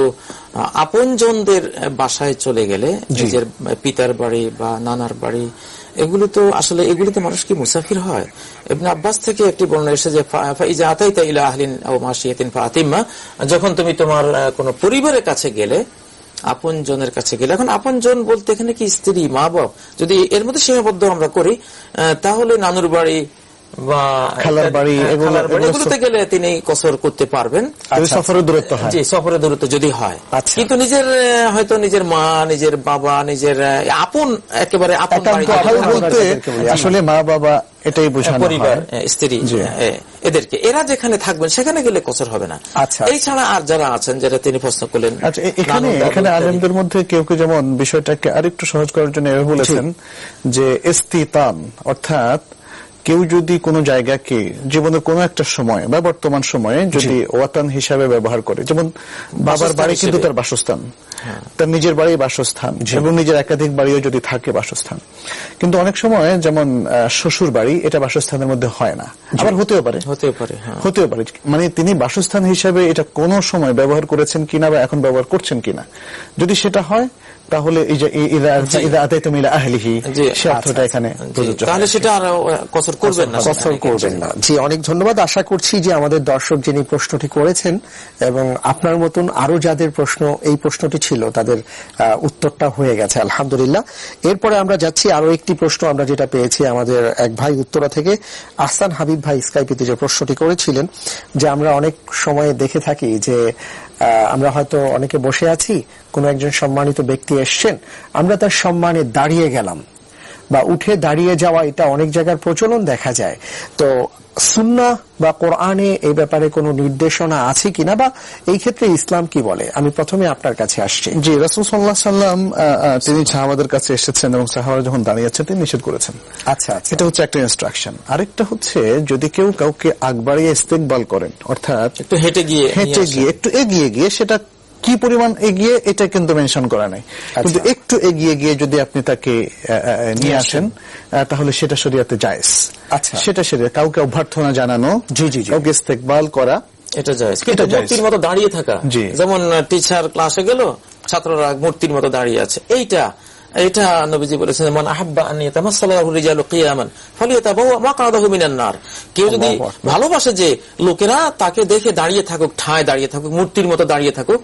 Speaker 3: আপনজনদের বাসায় চলে গেলে, নিজের পিতার বাড়ি বা নানার বাড়ি, এগুলো তো আসলে এগুলিতে মানুষ কি মুসাফির হয়? ইবনে আব্বাস থেকে একটি বর্ণনা এসেছে যে ফাইজা আতাইতা ইলা আহলিন আও মাশিয়াতিন ফাতিমা, যখন তুমি তোমার কোন পরিবারের কাছে গেলে, আপন জনের কাছে গেলে, এখন আপন জন বলতে এখানে কি স্ত্রী, মা বাপ, যদি এর মধ্যে সীমাবদ্ধ আমরা করি তাহলে নানুর বাড়ি বা
Speaker 1: খালার বাড়ি
Speaker 3: এগুলোতে গেলে তিনি কসর করতে পারবেন,
Speaker 1: সফরের দূরত্ব হয়,
Speaker 3: জি সফরের দূরত্ব যদি হয়। কিন্তু নিজের হয়তো নিজের মা, নিজের বাবা, নিজের আপন একেবারে আপন বাড়ি
Speaker 2: বলতে আসলে মা বাবা এটাই বোঝানো হয়,
Speaker 3: পরিবার, স্ত্রী, এদেরকে, এরা যেখানে থাকবেন সেখানে গেলে কসর হবে না। আচ্ছা, এই ছাড়া আর যারা আছেন, যারা তিনি প্রশ্ন করলেন,
Speaker 2: আচ্ছা এখানে এখানে আলেমদের মধ্যে কেউ কেউ যেমন বিষয়টাকে আরেকটু সহজ করার জন্য এভাবে বলেছেন যে ইস্তিতাম, অর্থাৎ কেউ যদি কোনো জায়গাকে জীবনের কোনো একটা সময় বা বর্তমান সময়ে যদি ওয়াতান হিসাবে ব্যবহার করে, যেমন বাবার বাড়ি কিন্তু তার বাসস্থান, তার নিজের বাড়ি বাসস্থান, এবং নিজের একাধিক বাড়িও যদি থাকে বাসস্থান, কিন্তু অনেক সময় যেমন শ্বশুর বাড়ি এটা বাসস্থানের মধ্যে হয় না, আবার হতেও পারে
Speaker 3: হতেও পারে
Speaker 2: হতেও পারে মানে তিনি বাসস্থান হিসাবে এটা কোনো সময় ব্যবহার করেছেন কিনা বা এখন ব্যবহার করছেন কিনা, যদি সেটা হয় তাহলে এই যে ইদা আতাইতুম ইলা আহলিহি, সে অর্থটা এখানে প্রযোজ্য,
Speaker 3: তাহলে সেটা আর কসর করবেন না,
Speaker 1: কসর করবেন না। জি, অনেক ধন্যবাদ। আশা করছি যে আমাদের দর্শক যিনি প্রশ্নটি করেছেন এবং আপনার মতন আরো যাদের প্রশ্ন এই প্রশ্নটি ছিল তাদের উত্তরটা হয়ে গেছে আলহামদুলিল্লাহ। এরপরে আমরা যাচ্ছি আরো একটি প্রশ্ন আমরা যেটা পেয়েছি আমাদের এক ভাই উত্তরা থেকে, আহসান হাবিব ভাই স্কাইপিতে যে প্রশ্নটি করেছিলেন যে আমরা অনেক সময় দেখে থাকি যে আমরা হয়তো অনেকে বসে আছি, কোন একজন সম্মানিত ব্যক্তি এসছেন, আমরা তার সম্মানে দাঁড়িয়ে গেলাম বা উঠে দাঁড়িয়ে যাওয়া, এটা অনেক জায়গার প্রচলন দেখা যায়। তো সুন্নাহ বা কোরআনে এই ব্যাপারে কোনো নির্দেশনা আছে কিনা বা এই ক্ষেত্রে ইসলাম কি বলে? আমি প্রথমে আপনার কাছে আসছি।
Speaker 2: জি, রাসূল সাল্লাল্লাহু আলাইহি সাল্লাম তিনি সাহাবাদের কাছে এসেছেন এবং সাহাবারা যখন দাঁড়িয়ে আছেন তিনি নিষেধ করেছেন।
Speaker 1: আচ্ছা আচ্ছা,
Speaker 2: এটা হচ্ছে একটা ইনস্ট্রাকশন। আরেকটা হচ্ছে যদি কেউ কাউকে আগ বাড়িয়ে ইস্তেকবাল করেন, অর্থাৎ
Speaker 3: একটু হেঁটে গিয়ে
Speaker 2: হেঁটে গিয়ে একটু এগিয়ে গিয়ে, সেটা কি পরিমাণ এগিয়ে এটা কিন্তু মেনশন করা নাই, কিন্তু একটু এগিয়ে গিয়ে যদি আপনি তাকে নিয়ে আসেন তাহলে সেটা শরীয়তে জায়েজ।
Speaker 1: আচ্ছা,
Speaker 2: সেটা শরীয়তে কাউকে অভ্যর্থনা জানানো,
Speaker 1: জি জি
Speaker 2: কাউকে ইস্তেকবাল করা,
Speaker 3: এটা জায়েজ। কিন্তু মূর্তির মতো দাঁড়িয়ে থাকা, যেমন টিচার ক্লাসে গেল, ছাত্ররা মূর্তির মতো দাঁড়িয়ে আছে, এইটা এটা নবীজি বলেছেন মান আহাব্বা আন ইয়াতামাসসালাহু রিজালু কিয়ামান ফালিয়াতাবাওয়া মাকআদাহু মিনান নার। কেউ যদি ভালোবাসে যে লোকেরা তাকে দেখে দাঁড়িয়ে থাকুক, ঠায় দাঁড়িয়ে থাকুক, মূর্তির মতো দাঁড়িয়ে থাকুক,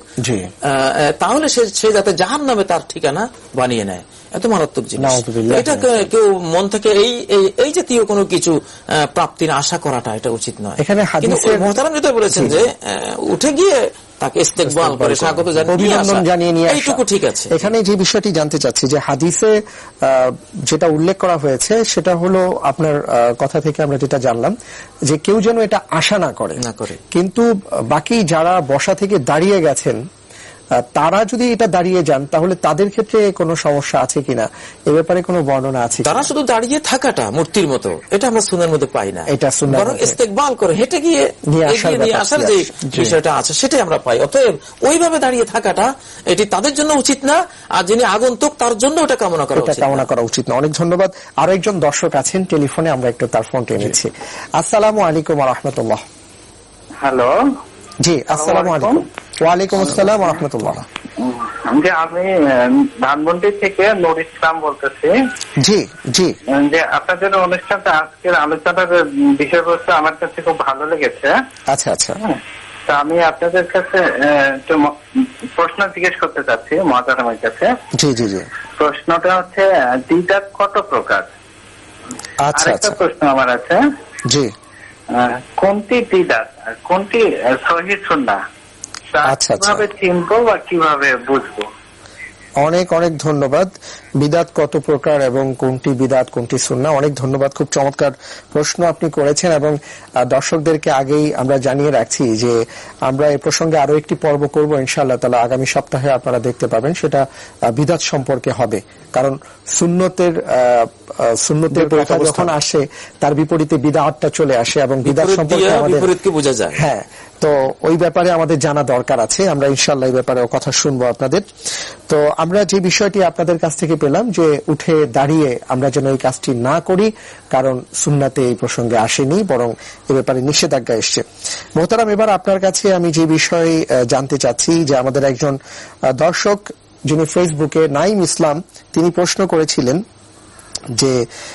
Speaker 3: তাহলে সে যাতে জাহান্নামে তার ঠিকানা বানিয়ে নেয়। এত মারাত্মক জিনিস। এটা কেউ মন থেকে এই এই জাতীয় কোনো কিছু প্রাপ্তির আশা করাটা এটা উচিত নয়।
Speaker 1: এখানে
Speaker 3: মুহতারাম যেটা বলেছেন যে উঠে গিয়ে তাকে ইস্তেকবাল করে স্বাগত
Speaker 1: জানিয়ে নিয়ে
Speaker 3: এইটুকু ঠিক আছে।
Speaker 1: এখানে যে বিষয়টি জানতে চাচ্ছি যে হাদিসে যেটা উল্লেখ করা হয়েছে সেটা হলো আপনার কথা থেকে আমরা যেটা জানলাম যে কেউ যেন এটা আশা না করে
Speaker 3: না করে
Speaker 1: কিন্তু বাকি যারা বসা থেকে দাঁড়িয়ে গেছেন তারা যদি এটা দাঁড়িয়ে যান তাহলে তাদের ক্ষেত্রে কোনো সমস্যা আছে কিনা, এ ব্যাপারে কোনো বর্ণনা আছে?
Speaker 3: তারা শুধু দাঁড়িয়ে থাকাটা মূর্তির মতো এটা আমরা সুন্নাহর মধ্যে পাই না,
Speaker 1: এটা সুন্নাহ,
Speaker 3: বরং ইস্তেকবাল করে হেঁটে গিয়ে নিয়ে আসার যে বিষয়টা আছে সেটাই আমরা পাই। অতএব ওইভাবে দাঁড়িয়ে থাকাটা এটি তাদের জন্য উচিত না, আর যিনি আগন্তুক তার জন্য ওটা কামনা করা উচিত
Speaker 1: কামনা করা উচিত না। অনেক ধন্যবাদ। আরো একজন দর্শক আছেন টেলিফোনে, আমরা একটু তার ফোনটা এনেছি। আসসালামু আলাইকুম ওয়া রাহমাতুল্লাহ।
Speaker 7: হ্যালো,
Speaker 1: জি আসসালামু আলাইকুম। ওয়ালাইকুম আসসালাম ওয়া রাহমাতুল্লাহ।
Speaker 7: যে আমি ধানমন্ডি থেকে নুর ইসলাম বলতেছি।
Speaker 1: জি জি,
Speaker 7: যে আপনাদের অনুষ্ঠানটা আজকের আলোচনার বিষয়বস্তু আমার কাছে খুব ভালো লেগেছে।
Speaker 1: আচ্ছা আচ্ছা,
Speaker 7: তা আমি আপনাদের কাছে একটু প্রশ্ন জিজ্ঞেস করতে চাচ্ছি মহাতারামের কাছে।
Speaker 1: জি জি জি।
Speaker 7: প্রশ্নটা হচ্ছে দ্বিধাত কত প্রকার?
Speaker 1: আচ্ছা
Speaker 7: আরেকটা প্রশ্ন আমার আছে,
Speaker 1: জি,
Speaker 7: কোনটি দ্বিধাত আর কোনটি সহিহ সুন্নাহ,
Speaker 1: আচ্ছা
Speaker 7: কিভাবে চিনবো বা কিভাবে বুঝবো?
Speaker 1: অনেক অনেক ধন্যবাদ। বিদাত কত প্রকার এবং কোনটি বিদাত কোনটি সুন্নাহ, অনেক ধন্যবাদ। খুব চমৎকার প্রশ্ন আপনি করেছেন এবং দর্শকদেরকে আগেই আমরা জানিয়ে রাখছি যে আমরা এই প্রসঙ্গে আরো একটি পর্ব করব ইনশাআল্লাহ তাআলা আগামী সপ্তাহে, আপনারা দেখতে পাবেন। সেটা বিদাত সম্পর্কে হবে, কারণ সুন্নতের সুন্নতের কথা যখন আসে তার বিপরীতে বিদআতটা চলে আসে এবং বিদআত সম্পর্কে আমাদের
Speaker 3: বিপরীতকে বোঝা যায়।
Speaker 1: হ্যাঁ, তো ওই ব্যাপারে আমাদের জানা দরকার আছে। আমরা ইনশাআল্লাহ এই ব্যাপারে কথা শুনবো আপনাদের। তো আমরা যে বিষয়টি আপনাদের কাছ থেকে পেলাম যে উঠে দাঁড়িয়ে আমরা যেন এই কাজটি না করি, কারণ সুন্নাতে এই প্রসঙ্গে আসেনি, বরং এ ব্যাপারে নিষেধাজ্ঞা এসছে। মোহতারাম, এবার আপনার কাছে আমি যে বিষয়ে জানতে চাচ্ছি যে আমাদের একজন দর্শক যিনি ফেসবুকে নাইম ইসলাম, তিনি প্রশ্ন করেছিলেন যে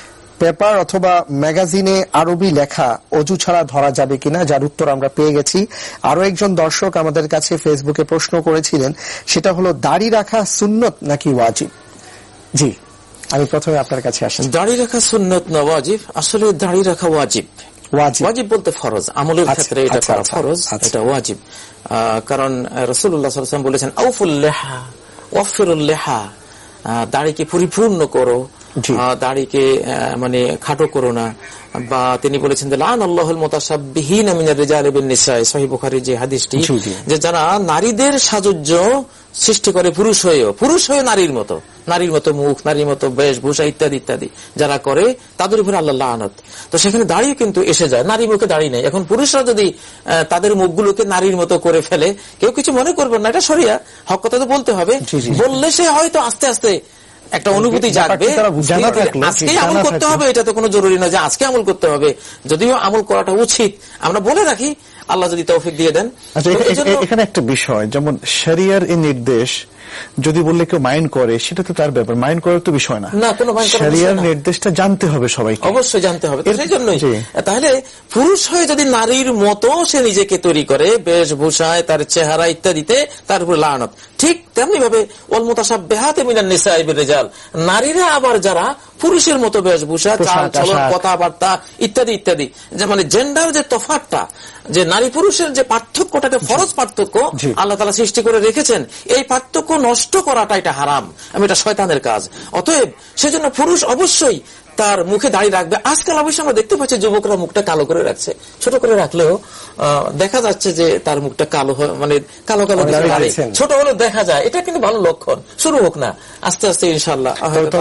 Speaker 1: পেপার অথবা ম্যাগাজিনে আরবি লেখা অজু ছাড়া ধরা যাবে কিনা, যার উত্তর আমরা পেয়ে গেছি। আরো একজন দর্শক আমাদের কাছে ফেসবুকে প্রশ্ন করেছিলেন, সেটা হলো দাড়ি রাখা সুন্নত নাকি ওয়াজিব। জি, আমি প্রথমে আপনার কাছে আসি।
Speaker 3: দাড়ি রাখা সুন্নত না ওয়াজিব? আসলে দাড়ি রাখা ওয়াজিব। ওয়াজিব বলতে ফরজ, আমলের ক্ষেত্রে এটা করা ফরজ, এটা ওয়াজিব। কারণ রাসূলুল্লাহ সাল্লাল্লাহু আলাইহি ওয়াসাল্লাম বলেছেন আউফুল লিহা ওয়াফিরুল লিহা, দাড়িকে পরিপূর্ণ করো, দাড়িকে মানে খাটো করো না। বা তিনি বলেছেন যে লান আল্লাহুল মুতাশাব্বিহিনা মিনার রিজালি বিন নিসা, সহিহ বুখারীর যে হাদিসটি, যে যারা নারীদের সাজুজ্য সৃষ্টি করে পুরুষ হয়েও, পুরুষ হয়ে নারীর মতো, নারীর মতো মুখ, নারীর মতো বেশভূষা ইত্যাদি ইত্যাদি যারা করে, তাদের উপরে আল্লাহ লানত। তো সেখানে দাড়িও কিন্তু এসে যায়। নারী মুখে দাড়ি নেই। এখন পুরুষরা যদি তাদের মুখগুলোকে নারীর মতো করে ফেলে, কেউ কিছু মনে করবেন না, এটা শরিয়া, হক কথা তো বলতে হবে। বললে সে হয়তো আস্তে আস্তে একটা অনুভূতি জাগবে, আজকে আমল করতে হবে, এটা তো কোনো জরুরি না যে আজকে আমল করতে হবে, যদিও আমল করাটা উচিত। আমরা বলে রাখি, আল্লাহ যদি তৌফিক দিয়ে দেন।
Speaker 2: এখানে একটা বিষয়, যেমন শরিয়ার এই নির্দেশ যদি বললে কেউ মাইন্ড করে, সেটা তো তার ব্যাপার, মাইন্ড করার তো বিষয় না। শরিয়ার নির্দেশটা জানতে হবে সবাইকে,
Speaker 3: অবশ্যই জানতে হবে। সেই জন্যই তাহলে পুরুষ হয়ে যদি নারীর মতো সে নিজেকে তৈরি করে, বেশভূষায়, তার চেহারা ইত্যাদিতে, তার উপর লানত। ঠিক তেমনি ভাবে ওয়াল মুতাশাব্বিহাতু মিনান নিসাই বির-রিজাল, নারীরা আবার যারা পুরুষের মতো বেশভূষা, চাল চলন, কথাবার্তা ইত্যাদি ইত্যাদি, যে মানে জেন্ডার যে তফাৎটা, যে নারী পুরুষের যে পার্থক্যটাকে ফরজ পার্থক্য আল্লাহ তাআলা সৃষ্টি করে রেখেছেন, এই পার্থক্য নষ্ট করাটা এটা হারাম, এটা শয়তানের কাজ। অতএব সেজন্য পুরুষ অবশ্যই তার মুখে দাড়ি রাখবে। আজকাল অবশ্য আমরা দেখতে পাচ্ছি যুবকরা মুখটা কালো করে রাখছে, ছোট করে রাখলেও দেখা যাচ্ছে যে তার মুখটা কালো, মানে কালো কালো ছোট হলেও দেখা যায়। এটা কিন্তু ভালো লক্ষণ। শুরু হোক না, আস্তে আস্তে ইনশাআল্লাহ।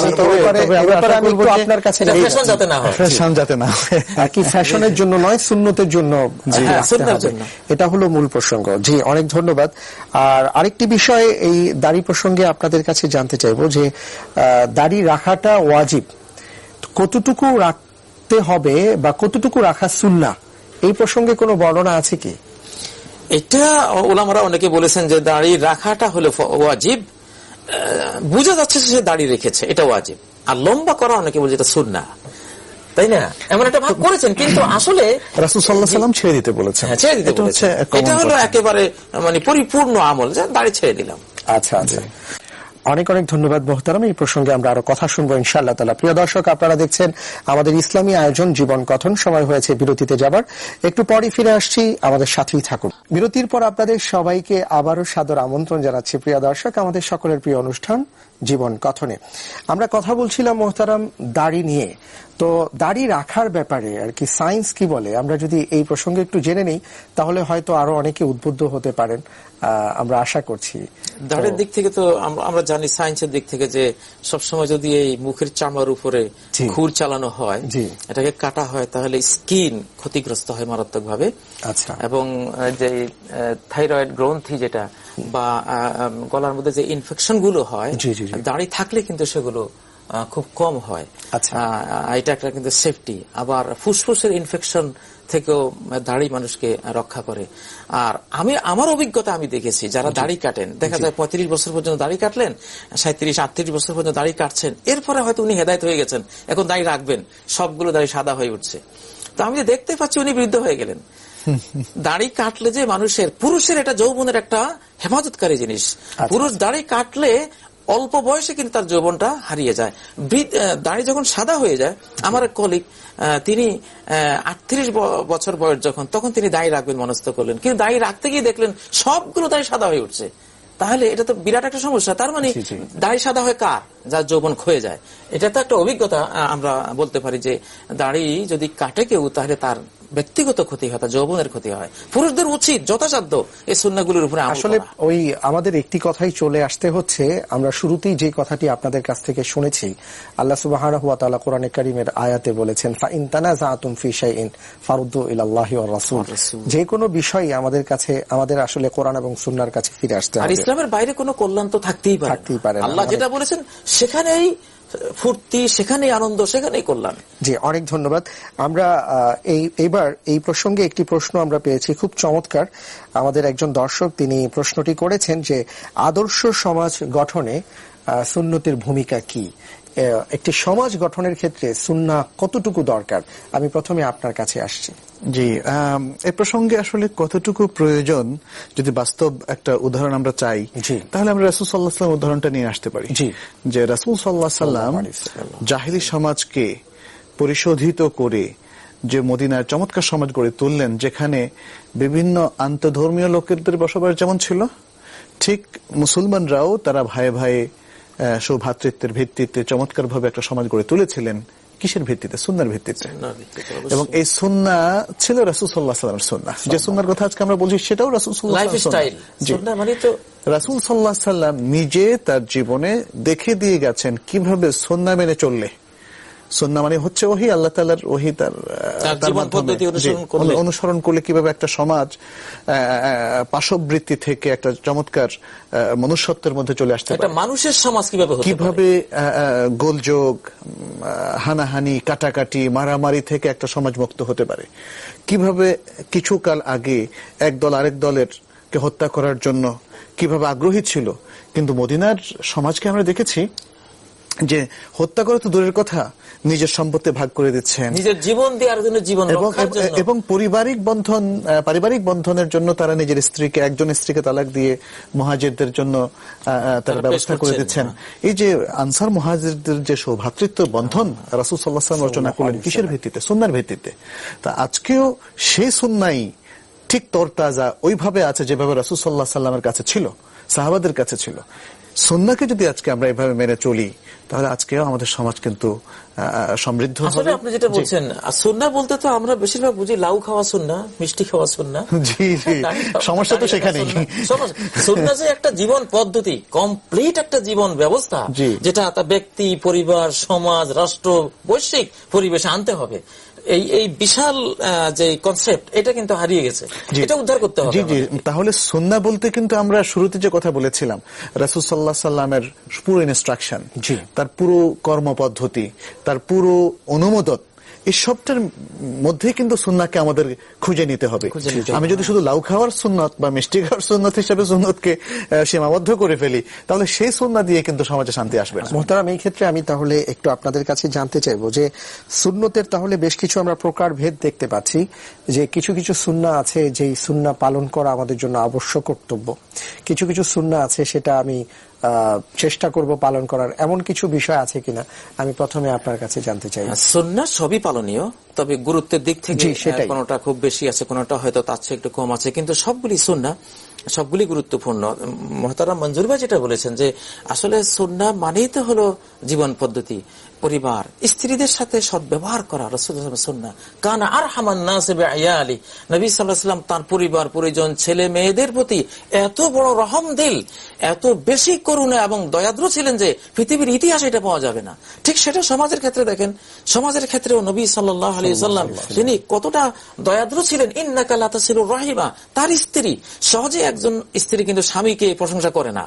Speaker 1: আপনার কাছে
Speaker 3: ফ্যাশন যাতে না হয়,
Speaker 2: ফ্যাশন যাতে না
Speaker 1: আর কি, ফ্যাশনের জন্য নয়, সুন্নতের জন্য, এটা হলো মূল প্রসঙ্গ। জি, অনেক ধন্যবাদ। আর আরেকটি বিষয় এই দাড়ি প্রসঙ্গে আপনাদের কাছে জানতে চাইবো যে দাড়ি রাখাটা ওয়াজিব, কতটুকু রাখতে হবে বা কতটুকু রাখা সুন্নাহ, এই প্রসঙ্গে কোনো বর্ণনা আছে কি?
Speaker 3: এটা ওলামারা অনেকে বলেছেন যে দাড়ি রাখাটা হলো ওয়াজিব, বোঝা যাচ্ছে সে দাড়ি রেখেছে, এটা ওয়াজিব। আর লম্বা করা অনেকে বলে এটা সুন্নাহ, তাই না? এমন একটা ভাগ করেছেন, কিন্তু আসলে
Speaker 2: রাসূল সাল্লাল্লাহু আলাইহি ওয়াসাল্লাম ছেড়ে দিতে বলেছেন।
Speaker 3: হ্যাঁ, ছেড়ে দিতে বলেছেন। এটা হলো একেবারে মানে পরিপূর্ণ আমল, যে দাড়ি ছেড়ে দিলাম।
Speaker 1: আচ্ছা আচ্ছা, অনেক অনেক ধন্যবাদ মোহতারাম। এই প্রসঙ্গে আমরা আরো কথা শুনবো ইনশাআল্লাহ তাআলা। প্রিয় দর্শক, আপনারা দেখছেন আমাদের ইসলামী আয়োজন জীবন কথন। সময় হয়েছে বিরতিতে যাবার, একটু পরই ফিরে আসছি, আমাদের সাথেই থাকুন। বিরতির পর আপনাদের সবাইকে আবারও সাদর আমন্ত্রণ জানাচ্ছি প্রিয় দর্শক, আমাদের সকলের প্রিয় অনুষ্ঠান জীবন কথনে। আমরা কথা বলছিলাম মোহতারাম দাড়ি নিয়ে। তো দাড়ি রাখার ব্যাপারে আর কি সায়েন্স কি বলে, আমরা যদি এই প্রসঙ্গে একটু জেনে নেই, তাহলে হয়তো আরো অনেকে উদ্বুদ্ধ হতে পারেন, আমরা আশা করছি।
Speaker 3: দাড়ির দিক থেকে তো আমরা জানি, সায়েন্সের দিক থেকে, যে সবসময় যদি এই মুখের চামড়ার উপরে খুর চালানো হয়, এটাকে কাটা হয়, তাহলে স্কিন ক্ষতিগ্রস্ত হয় মারাত্মক ভাবে। আচ্ছা, এবং যে থাইরয়েড গ্রন্থি যেটা বা গলার মধ্যে যে ইনফেকশন গুলো হয়, দাড়ি থাকলে কিন্তু সেগুলো খুব কম হয়। আচ্ছা, এটা একটা কিন্তু সেফটি। আবার ফুসফুসের ইনফেকশন থেকেও দাড়ি মানুষকে রক্ষা করে। আর আমি আমার অভিজ্ঞতা আমি দেখেছি, যারা দাড়ি কাটেন, দেখা যায় পঁয়ত্রিশ বছর পর্যন্ত দাড়ি কাটলেন, সাঁত্রিশ আটত্রিশ বছর পর্যন্ত দাড়ি কাটছেন, এরপরে হয়তো উনি হেদায়েত হয়ে গেছেন, এখন দাড়ি রাখবেন, সবগুলো দাড়ি সাদা হয়ে উঠছে। তো আমি দেখতে পাচ্ছি উনি বৃদ্ধ হয়ে গেলেন। দাড়ি কাটলে যে মানুষের, পুরুষের এটা যৌবনের একটা হেফাজতকারী জিনিস। পুরুষ দাড়ি কাটলে অল্প বয়সে কিন্তু তার যৌবনটা হারিয়ে যায়। দাড়ি যখন সাদা হয়ে যায়, আমার এক কলিগ তিনি আটত্রিশ বছর বয়স যখন, তখন তিনি দাড়ি রাখবেন মনস্থ করলেন, কিন্তু দাড়ি রাখতে গিয়ে দেখলেন সবগুলো দাড়ি সাদা হয়ে উঠছে। তাহলে এটা তো বিরাট একটা সমস্যা। তার মানে দাড়ি সাদা হয় কার? যার যৌবন ক্ষয়ে যায়। এটা তো একটা অভিজ্ঞতা। আমরা বলতে পারি যে দাড়ি যদি কাটে কেউ, তাহলে তার ব্যক্তিগত ক্ষতি হয়, তার যৌবনের ক্ষতি হয়। পুরুষদের উচিত যথাসাধ্য এই সুন্নাহগুলোর উপরে
Speaker 1: আসলে ওই আমাদের একটি কথাই চলে আসতে হচ্ছে, আমরা শুরুতেই যে কথাটি আপনাদের কাছ থেকে শুনেছি, আল্লাহ সুবহানাহু ওয়া তাআলা কোরআনে কারীমের আয়াতে বলেছেন, ফাইন তানাযাতুম ফি শাইইন ফারুদ্দু ইলাল্লাহি ওয়ার রাসূল। যে কোনো বিষয় আমাদের কাছে, আমাদের আসলে কোরআন এবং সুন্নাহর কাছে ফিরে আসতে হবে।
Speaker 3: আর ইসলামের বাইরে কোনো কল্যাণ তো থাকতেই পারে থাকতেই পারে আল্লাহ যেটা বলেছেন সেখানেই ফুর্তি, সেখানেই আনন্দ, সেখানেই কল্যাণ।
Speaker 1: জি, অনেক ধন্যবাদ। আমরা এই এবার এই প্রসঙ্গে একটি প্রশ্ন আমরা পেয়েছি, খুব চমৎকার। আমাদের একজন দর্শক তিনি প্রশ্নটি করেছেন যে আদর্শ সমাজ গঠনে সুন্নতের ভূমিকা কি? একটি সমাজ গঠনের ক্ষেত্রে সুন্নাহ কতটুকু দরকার? আমি প্রথমে আপনার কাছে আসছি।
Speaker 2: জি, এই প্রসঙ্গে আসলে কতটুকু প্রয়োজন, যদি বাস্তব একটা উদাহরণ আমরা চাই, তাহলে আমরা রাসূল সাল্লাল্লাহু আলাইহি ওয়াসাল্লাম উদাহরণটা নিয়ে আসতে পারি। যে রাসূল সাল্লাল্লাহু আলাইহি ওয়াসাল্লাম জাহিলি সমাজকে পরিশোধিত করে যে মদিনার চমৎকার সমাজ গড়ে তুললেন, যেখানে বিভিন্ন আন্তধর্মীয় লোকেদের বসবাস যেমন ছিল, ঠিক মুসলমানরাও তারা ভাই ভাই সৌভ্রাতৃত্বের ভিত্তিতে চমৎকার ভাবে একটা সমাজ গড়ে তুলেছিলেন। কিসের ভিত্তিতে? সুন্নাহর ভিত্তিতে। এবং এই সুন্নাহ ছিল রাসূল সাল্লাল্লাহু আলাইহি ওয়াসাল্লামের সুন্নাহ। যে সুন্নাহর কথা আজকে আমরা বলছি সেটাও রাসূল সাল্লাল্লাহু আলাইহি ওয়াসাল্লাম। সুন্নাহ মানে তো রাসূল সাল্লাল্লাহু আলাইহি ওয়াসাল্লাম নিজে তার জীবনে দেখে দিয়ে গেছেন কিভাবে সুন্নাহ মেনে চললে। সুন্নাহ মানে হচ্ছে ওহী, আল্লাহ তাআলার ওহী, তার জীবন পদ্ধতি অনুসরণ করলে কিভাবে একটা সমাজ পাশবৃত্তি থেকে একটা চমৎকার মনুষ্যত্বের মধ্যে চলে আসতে পারে।
Speaker 3: একটা মানুষের সমাজ কিভাবে হতে পারে,
Speaker 2: কিভাবে গোলযোগ, হানাহানি, কাটাকাটি, মারামারি থেকে একটা সমাজ মুক্ত হতে পারে, কিভাবে কিছুকাল আগে এক দল আরেক দলের কে হত্যা করার জন্য কিভাবে আগ্রহী ছিল, কিন্তু মদিনার সমাজকে আমরা দেখেছি যে হত্যা করে তো দূরের কথা, নিজের সম্পত্তি ভাগ করে দিচ্ছেন,
Speaker 3: নিজের জীবন দিয়ে আরেকজনের জীবন রক্ষার জন্য,
Speaker 2: এবং পারিবারিক বন্ধন পারিবারিক বন্ধনের জন্য তারা নিজের স্ত্রীকে, একজন স্ত্রীকে তালাক দিয়ে মুহাজিরদের জন্য তারা ব্যবস্থা করে দিচ্ছেন। এই যে আনসার মুহাজিরদের যে সৌভ্রাতৃত্ব বন্ধন রাসূল সাল্লাল্লাহু আলাইহি ওয়াসাল্লাম রচনা করলেন, কিসের ভিত্তিতে? সুন্নাহর ভিত্তিতে। তা আজকেও সেই সুন্নাহই ঠিক তরতাজা ওইভাবে আছে যেভাবে রাসূল সাল্লাল্লাহু আলাইহি ওয়াসাল্লামের কাছে ছিল, সাহাবাদের কাছে ছিল। সুন্নাহকে যদি আজকে আমরা এভাবে মেনে চলি, তাহলে আজকেও আমাদের সমাজ কিন্তু সমৃদ্ধ হবে।
Speaker 3: আসলে আপনি যেটা বলছেন, সুন্নাহ বলতে তো আমরা বেশিরভাগ বুঝি লাউ খাওয়া সুন্নাহ, মিষ্টি খাওয়া সুন্নাহ।
Speaker 2: জি জি, সমস্যা তো সেখানেই।
Speaker 3: সুন্নাহ যে একটা জীবন পদ্ধতি, কমপ্লিট একটা জীবন ব্যবস্থা, যেটা তার ব্যক্তি, পরিবার, সমাজ, রাষ্ট্র, বৈশ্বিক পরিবেশে আনতে হবে। এই এই বিশাল যে কনসেপ্ট, এটা কিন্তু হারিয়ে গেছে, এটা উদ্ধার করতে হবে।
Speaker 2: জি জি, তাহলে সুন্নাহ বলতে কিন্তু আমরা শুরুতে যে কথা বলেছিলাম, রাসূল সাল্লাল্লাহু আলাইহি ওয়াসাল্লামের পুরো ইনস্ট্রাকশন, তার পুরো কর্মপদ্ধতি, তার পুরো অনুমোদন, এই সবটার মধ্যে কিন্তু সুন্নাহকে আমাদের খুঁজে নিতে হবে। আমি যদি শুধু লাউ খাওয়ার সুন্নত বা মিষ্টি খাওয়ার সুন্নত হিসেবে সুন্নতকে সীমাবদ্ধ করে ফেলি, তাহলে সেই সুন্নাহ দিয়ে কিন্তু সমাজে শান্তি আসবে না।
Speaker 1: মুহতারাম, এই ক্ষেত্রে আমি তাহলে একটু আপনাদের কাছে জানতে চাইবো যে সুন্নতের তাহলে বেশ কিছু আমরা প্রকারভেদ দেখতে পাচ্ছি, যে কিছু কিছু সুন্নাহ আছে যেই সুন্নাহ পালন করা আমাদের জন্য আবশ্যক কর্তব্য, কিছু কিছু সুন্নাহ আছে সেটা আমি চেষ্টা করব পালন করার, এমন কিছু বিষয় আছে কিনা আমি প্রথমে আপনার কাছে জানতে চাই।
Speaker 3: সুন্নাহ সবই পালনীয়, তবে গুরুত্বের দিক থেকে কোনটা খুব বেশি আছে, কোনটা হয়তো তার চেয়ে একটু কম আছে, কিন্তু সবগুলি সুন্নাহ, সবগুলি গুরুত্বপূর্ণ। মুহতারাম মঞ্জুর ভাই যেটা বলেছেন যে আসলে সুন্নাহ মানেই তো হলো জীবন পদ্ধতি, পরিবার, স্ত্রীদের সাথে সদ্ব্যবহার করা। রাসূলুল্লাহ সুন্নাহ কানা আরহামান নাস বিআয়ালি, নবী সাল্লাল্লাহু আলাইহি ওয়াসাল্লাম তার পরিবার পরিজন, ছেলে মেয়েদের প্রতি এত বড় রহম দিল, এত বেশি করুণা এবং দয়াদ্র ছিলেন যে পৃথিবীর ইতিহাসে এটা পাওয়া যাবে না। ঠিক সেটা সমাজের ক্ষেত্রে দেখেন, সমাজের ক্ষেত্রেও নবী সাল্লাল্লাহু আলাইহি ওয়াসাল্লাম তিনি কতটা দয়াদ্র ছিলেন। ইন্নাকা লা তাসিলুর রাহিমা, তার স্ত্রী, সহজে একজন স্ত্রী কিন্তু স্বামীকে প্রশংসা করে না,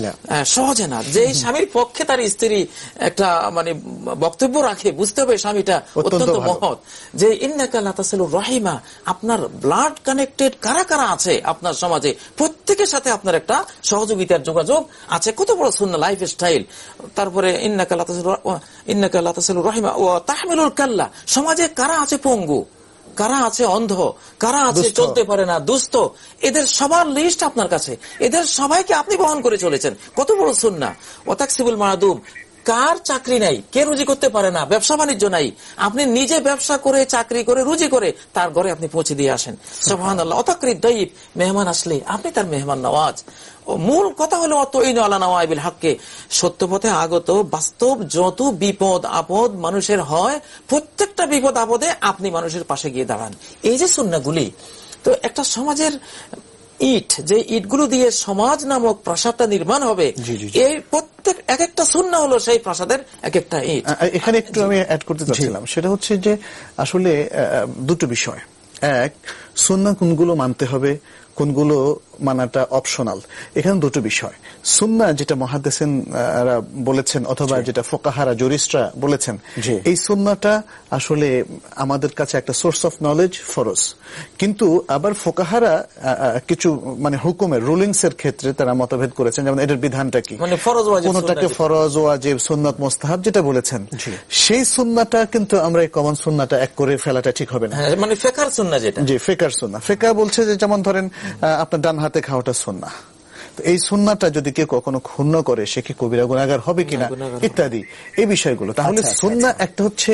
Speaker 3: সহজে না। যে স্বামীর পক্ষে তার স্ত্রী একটা মানে বক্তব্য রাখে, বুঝতে হবে স্বামীটা অত্যন্ত মহৎ। যে ইন্নাকা লা তাসিলুর রাহিমা, আপনার ব্লাড কানেক্টেড কারা কারা আছে আপনার সমাজে, প্রত্যেকের সাথে আপনার একটা সহযোগিতার যোগাযোগ আছে। কত বড় সুন্নাহ, লাইফ স্টাইল। তারপরে ইন্নাকা লা তাসিলুর ইন্নাকা লা তাসিলুর রাহিমা ওয়া তাহমিলুল কাল্লা, সমাজে কারা আছে পঙ্গু, কারা আছে অন্ধ, কারা আছে চলতে পারে না, দুস্থ, এদের সবার লিস্ট আপনার কাছে, এদের সবাইকে আপনি বহন করে চলেছেন। কত বড় সুন্নাহ। ওয়াতাকসিবুল মাদুম, কার চাকরি নাই, কে রুজি করতে পারে না, ব্যবসা বাণিজ্য নাই, আপনি নিজে ব্যবসা করে চাকরি করে রুজি করে তার ঘরে আপনি পৌঁছে দিয়ে আসেন। সুবহানাল্লাহ। অতাকরিদ দাইব, মেহমান আসলে আপনি তার মেহমান নওয়াজ। মূল কথা হলো অতইনু আলা নওয়াইবিল হককে, সত্য পথে আগত বাস্তব যত বিপদ আপদ মানুষের হয়, প্রত্যেকটা বিপদ আপদে আপনি মানুষের পাশে গিয়ে দাঁড়ান। এই যে সুন্নাহগুলি, তো একটা সমাজের ইট, যে ইটগুলো দিয়ে সমাজ নামক প্রাসাদটা নির্মাণ হবে, এই প্রত্যেক এক একটা সুন্নাহ হলো সেই প্রাসাদের এক একটা ইট।
Speaker 2: এখানে একটু আমি অ্যাড করতে চাচ্ছিলাম, সেটা হচ্ছে যে আসলে দুটো বিষয়। এক, সুন্নাহ কোনগুলো মানতে হবে, কোনগুলো মানাটা অপশনাল, এখানে দুটো বিষয়। সুন্নাহ যেটা মুহাদ্দিসিন বলেছেন অথবা যেটা ফুকাহারা জুরিস্টরা বলেছেন, এই সুন্নাহটা আসলে আমাদের কাছে একটা সোর্স অফ নলেজ, ফরজ। কিন্তু আবার ফুকাহারা কিছু মানে হুকুমের রুলিংস এর ক্ষেত্রে তারা মতভেদ করেছেন, যেমন এটার বিধানটা কি,
Speaker 3: মানে ফরজ ওয়াজিব,
Speaker 2: কোনটাকে ফরজ ওয়াজিব সুন্নাত মুস্তাহাব যেটা বলেছেন, সেই সুন্নাহটা কিন্তু আমরা এই কমন সুন্নাহটা এক করে ফেলাটা ঠিক হবে না।
Speaker 3: মানে ফিকর সুন্নাহ যেটা,
Speaker 2: জি ফিকর সুন্নাহ। ফিকর বলছে যে যেমন ধরেন আপনার ডান হাতে খাওয়াটা সুন্নাহ, তো এই সুন্নাহটা যদি কেউ কখনো ক্ষুণ্ণ করে সে কি কবিরা গুনাহগার হবে কিনা ইত্যাদি এই বিষয়গুলো। তাহলে সুন্নাহ একটা হচ্ছে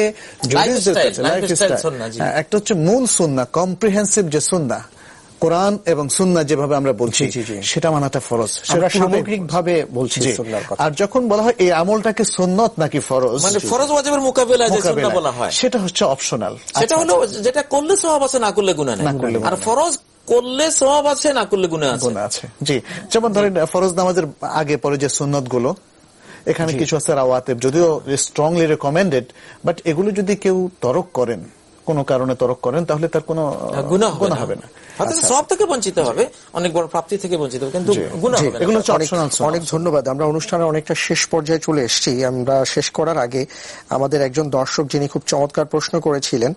Speaker 2: একটা হচ্ছে মূল সুন্নাহ, কম্প্রিহেন্সিভ যে সুন্নাহ, কোরআন এবং সুন্নাহ যেভাবে আমরা বলছি সেটা মানাটা ফরজ, সেটা সামগ্রিক ভাবে বলছি সুন্নাহর কথা। আর যখন বলা হয় এই আমলটাকে সুন্নাত নাকি ফরজ,
Speaker 3: মানে ফরজ ওয়াজিবের মোকাবেলায় যে সুন্নাহ বলা হয়
Speaker 2: সেটা হচ্ছে অপশনাল।
Speaker 3: সেটা হলো যেটা করলে সওয়াব আছে, না করলে গুনাহ নেই। আর ফরজ করলে সওয়াব আছে, না করলে গুনাহ আছে।
Speaker 2: জি, যেমন ধরেন ফরজ নামাজের আগে পরে যে সুন্নাত গুলো, এখানে কিছু আছে রাওয়াতিব, যদিও স্ট্রংলি রেকমেন্ডেড, বাট এগুলো যদি কেউ তরক করেন, কোন কারণে তরক করেন, তাহলে তার কোনো গুনাহ হবে না,
Speaker 3: সব থেকে বঞ্চিত হবে, অনেক বড় প্রাপ্তি থেকে বঞ্চিত হবে, কিন্তু গুনাহ হবে না।
Speaker 1: অনেক ধন্যবাদ। আমরা অনুষ্ঠানের অনেকটা শেষ পর্যায়ে চলে এসেছি। আমরা শেষ করার আগে আমাদের একজন দর্শক যিনি খুব চমৎকার প্রশ্ন করেছিলেন,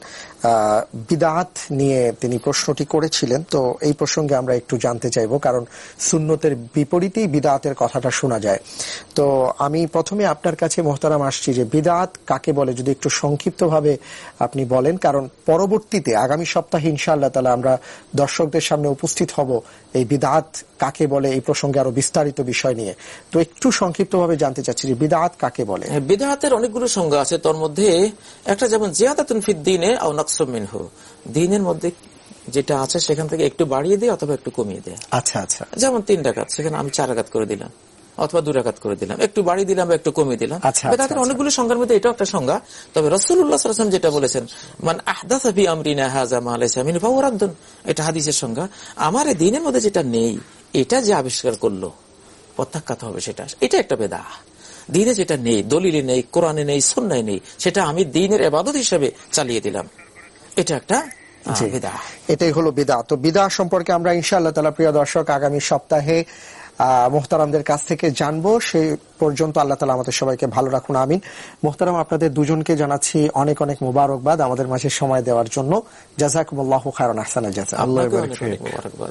Speaker 1: বিদআত নিয়ে তিনি প্রশ্নটি করেছিলেন, তো এই প্রসঙ্গে আমরা একটু জানতে চাইব, কারণ সুন্নতের বিপরীতেই বিদআতের কথাটা শোনা যায়। তো আমি প্রথমে আপনার কাছে মোহতারাম আসছি যে বিদআত কাকে বলে যদি একটু সংক্ষিপ্তভাবে আপনি বলেন, কারণ পরবর্তীতে আগামী সপ্তাহে ইনশাআল্লাহ তাআলা আমরা দর্শকদের সামনে উপস্থিত হব এই বিদআত কাকে বলে এই প্রসঙ্গে আরো বিস্তারিত বিষয় নিয়ে। তো একটু সংক্ষিপ্তভাবে জানতে চাচ্ছি যে বিদআত কাকে বলে।
Speaker 3: বিদআতের অনেকগুলো সংজ্ঞা আছে, তার মধ্যে একটা যেমন জিয়াদাতুন ফিদ দ্বীনে আও নাকসুম মিনহু, দ্বীনের মধ্যে যেটা আছে সেখান থেকে একটু বাড়িয়ে দেয় অথবা একটু কমিয়ে দেয়।
Speaker 1: আচ্ছা আচ্ছা,
Speaker 3: যেমন তিন রাকাত সেখানে আমি চার রাকাত করে দিলাম অথবা দুই রাকাত করে দিলাম, একটু বাড়িয়ে দিলাম বা একটু কমিয়ে দিলাম। বেদাতের অনেকগুলো সংজ্ঞার মধ্যে এটাও একটা সংজ্ঞা। তবে রাসূলুল্লাহ সাল্লাল্লাহু আলাইহি ওয়াসাল্লাম যেটা বলেছেন, মান আহদাসা ফি আমরিনা হাযা মা লাইসা মিনহু ফাহুয়া রাদ্দুন, এটা হাদিসের সংজ্ঞা। আমার এই দ্বীনের মধ্যে যেটা নেই, এটা যে আবিষ্কার করলো প্রত্যাখ্যাত হবে সেটা, এটা একটা বেদাত। দ্বীনে যেটা নেই, দলিলে নেই, কোরআনে নেই, সুন্নাহে নেই, সেটা আমি দ্বীনের ইবাদত হিসেবে চালিয়ে দিলাম, এটা একটা বিদআত।
Speaker 1: এটাই হলো বিদআত। তো বিদআত সম্পর্কে আমরা ইনশাআল্লাহ তাআলা প্রিয় দর্শক আগামী সপ্তাহে মুহতারামদের কাছ থেকে জানবো। সেই পর্যন্ত আল্লাহ তাআলা আমাদের সবাইকে ভালো রাখুন, আমিন। মুহতারাম, আপনাদের দুজনকে জানাচ্ছি অনেক অনেক মোবারকবাদ আমাদের মাঝে সময় দেওয়ার জন্য। জাযাকুমুল্লাহু খায়রান, আহসানা জাযা। আল্লাহ
Speaker 3: মোবারকবাদ।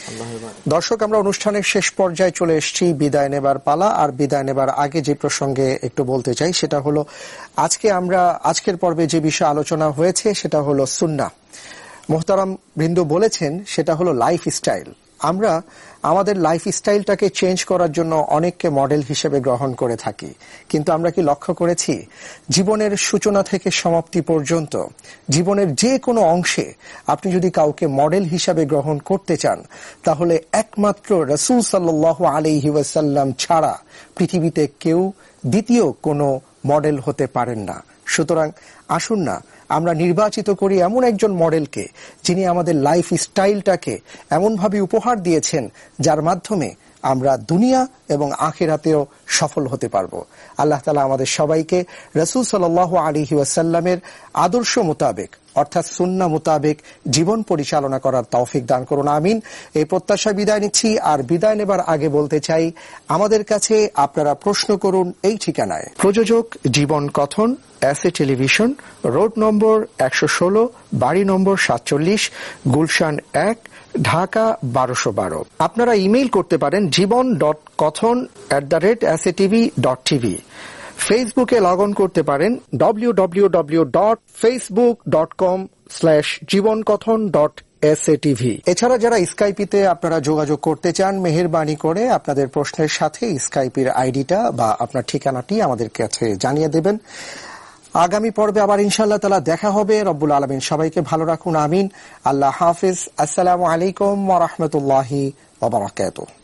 Speaker 1: দর্শক, আমরা অনুষ্ঠানের শেষ পর্যায়ে চলে এসেছি, বিদায় নেবার পালা। আর বিদায় নেবার আগে যে প্রসঙ্গে একটু বলতে চাই সেটা হলো আজকে আমরা আজকের পর্বে যে বিষয় আলোচনা হয়েছে সেটা হলো সুন্নাহ। মুহতারাম বৃন্দ বলেছেন সেটা হলো লাইফ স্টাইল। আমরা আমাদের লাইফ স্টাইলটাকে চেঞ্জ করার জন্য অনেককে মডেল হিসেবে গ্রহণ করে থাকি, কিন্তু আমরা কি লক্ষ্য করেছি জীবনের সূচনা থেকে সমাপ্তি পর্যন্ত জীবনের যে কোনো অংশে আপনি যদি কাউকে মডেল হিসেবে গ্রহণ করতে চান তাহলে একমাত্র রাসূল সাল্লাল্লাহু আলাইহি ওয়াসাল্লাম ছাড়া পৃথিবীতে কেউ দ্বিতীয় কোনো মডেল হতে পারেন না। সুতরাং আসুন না আমরা নির্বাচিত করি এমন একজন মডেলকে যিনি আমাদের লাইফ স্টাইলটাকে এমনভাবে উপহার দিয়েছেন যার মাধ্যমে আমরা দুনিয়া এবং আখিরাতেও সফল হতে পারবো। আল্লাহ তাআলা আমাদের সবাইকে রাসূল সাল্লাল্লাহু আলাইহি ওয়াসাল্লামের আদর্শ মোতাবেক অর্থাৎ সুন্নাহ মোতাবেক জীবন পরিচালনা করার তৌফিক দান করুন, আমিন। এই প্রত্যাশা বিদায় নিচ্ছি। আর বিদায় নেবার আগে বলতে চাই, আমাদের কাছে আপনারা প্রশ্ন করুন এই ঠিকানায়। প্রযোজক জীবন কথন, এসএ টেলিভিশন, রোড নম্বর একশো ষোলো, বাড়ি নম্বর সাতচল্লিশ, গুলশান এক, ঢাকা বারোশো বারো। আপনারা ইমেইল করতে পারেন Jibon dot Kothon at the rate S A TV dot TV. ফেসবুকে লগ অন করতে পারেন W W W dot Facebook dot com slash Jibon Kothon dot S A TV. এছাড়া যারা স্কাইপিতে আপনারা যোগাযোগ করতে চান, মেহেরবানি করে আপনাদের প্রশ্নের সাথে স্কাইপির আইডিটা বা আপনার ঠিকানাটি আমাদের কাছে জানিয়ে দেবেন। আগামী পর্বে আবার ইনশাআল্লাহ তাআলা দেখা হবে। রব্বুল আলামিন সবাইকে ভালো রাখুন, আমিন। আল্লাহ হাফিজ। আসসালামু আলাইকুম ওয়া রাহমাতুল্লাহি ওয়া বারাকাতুহু।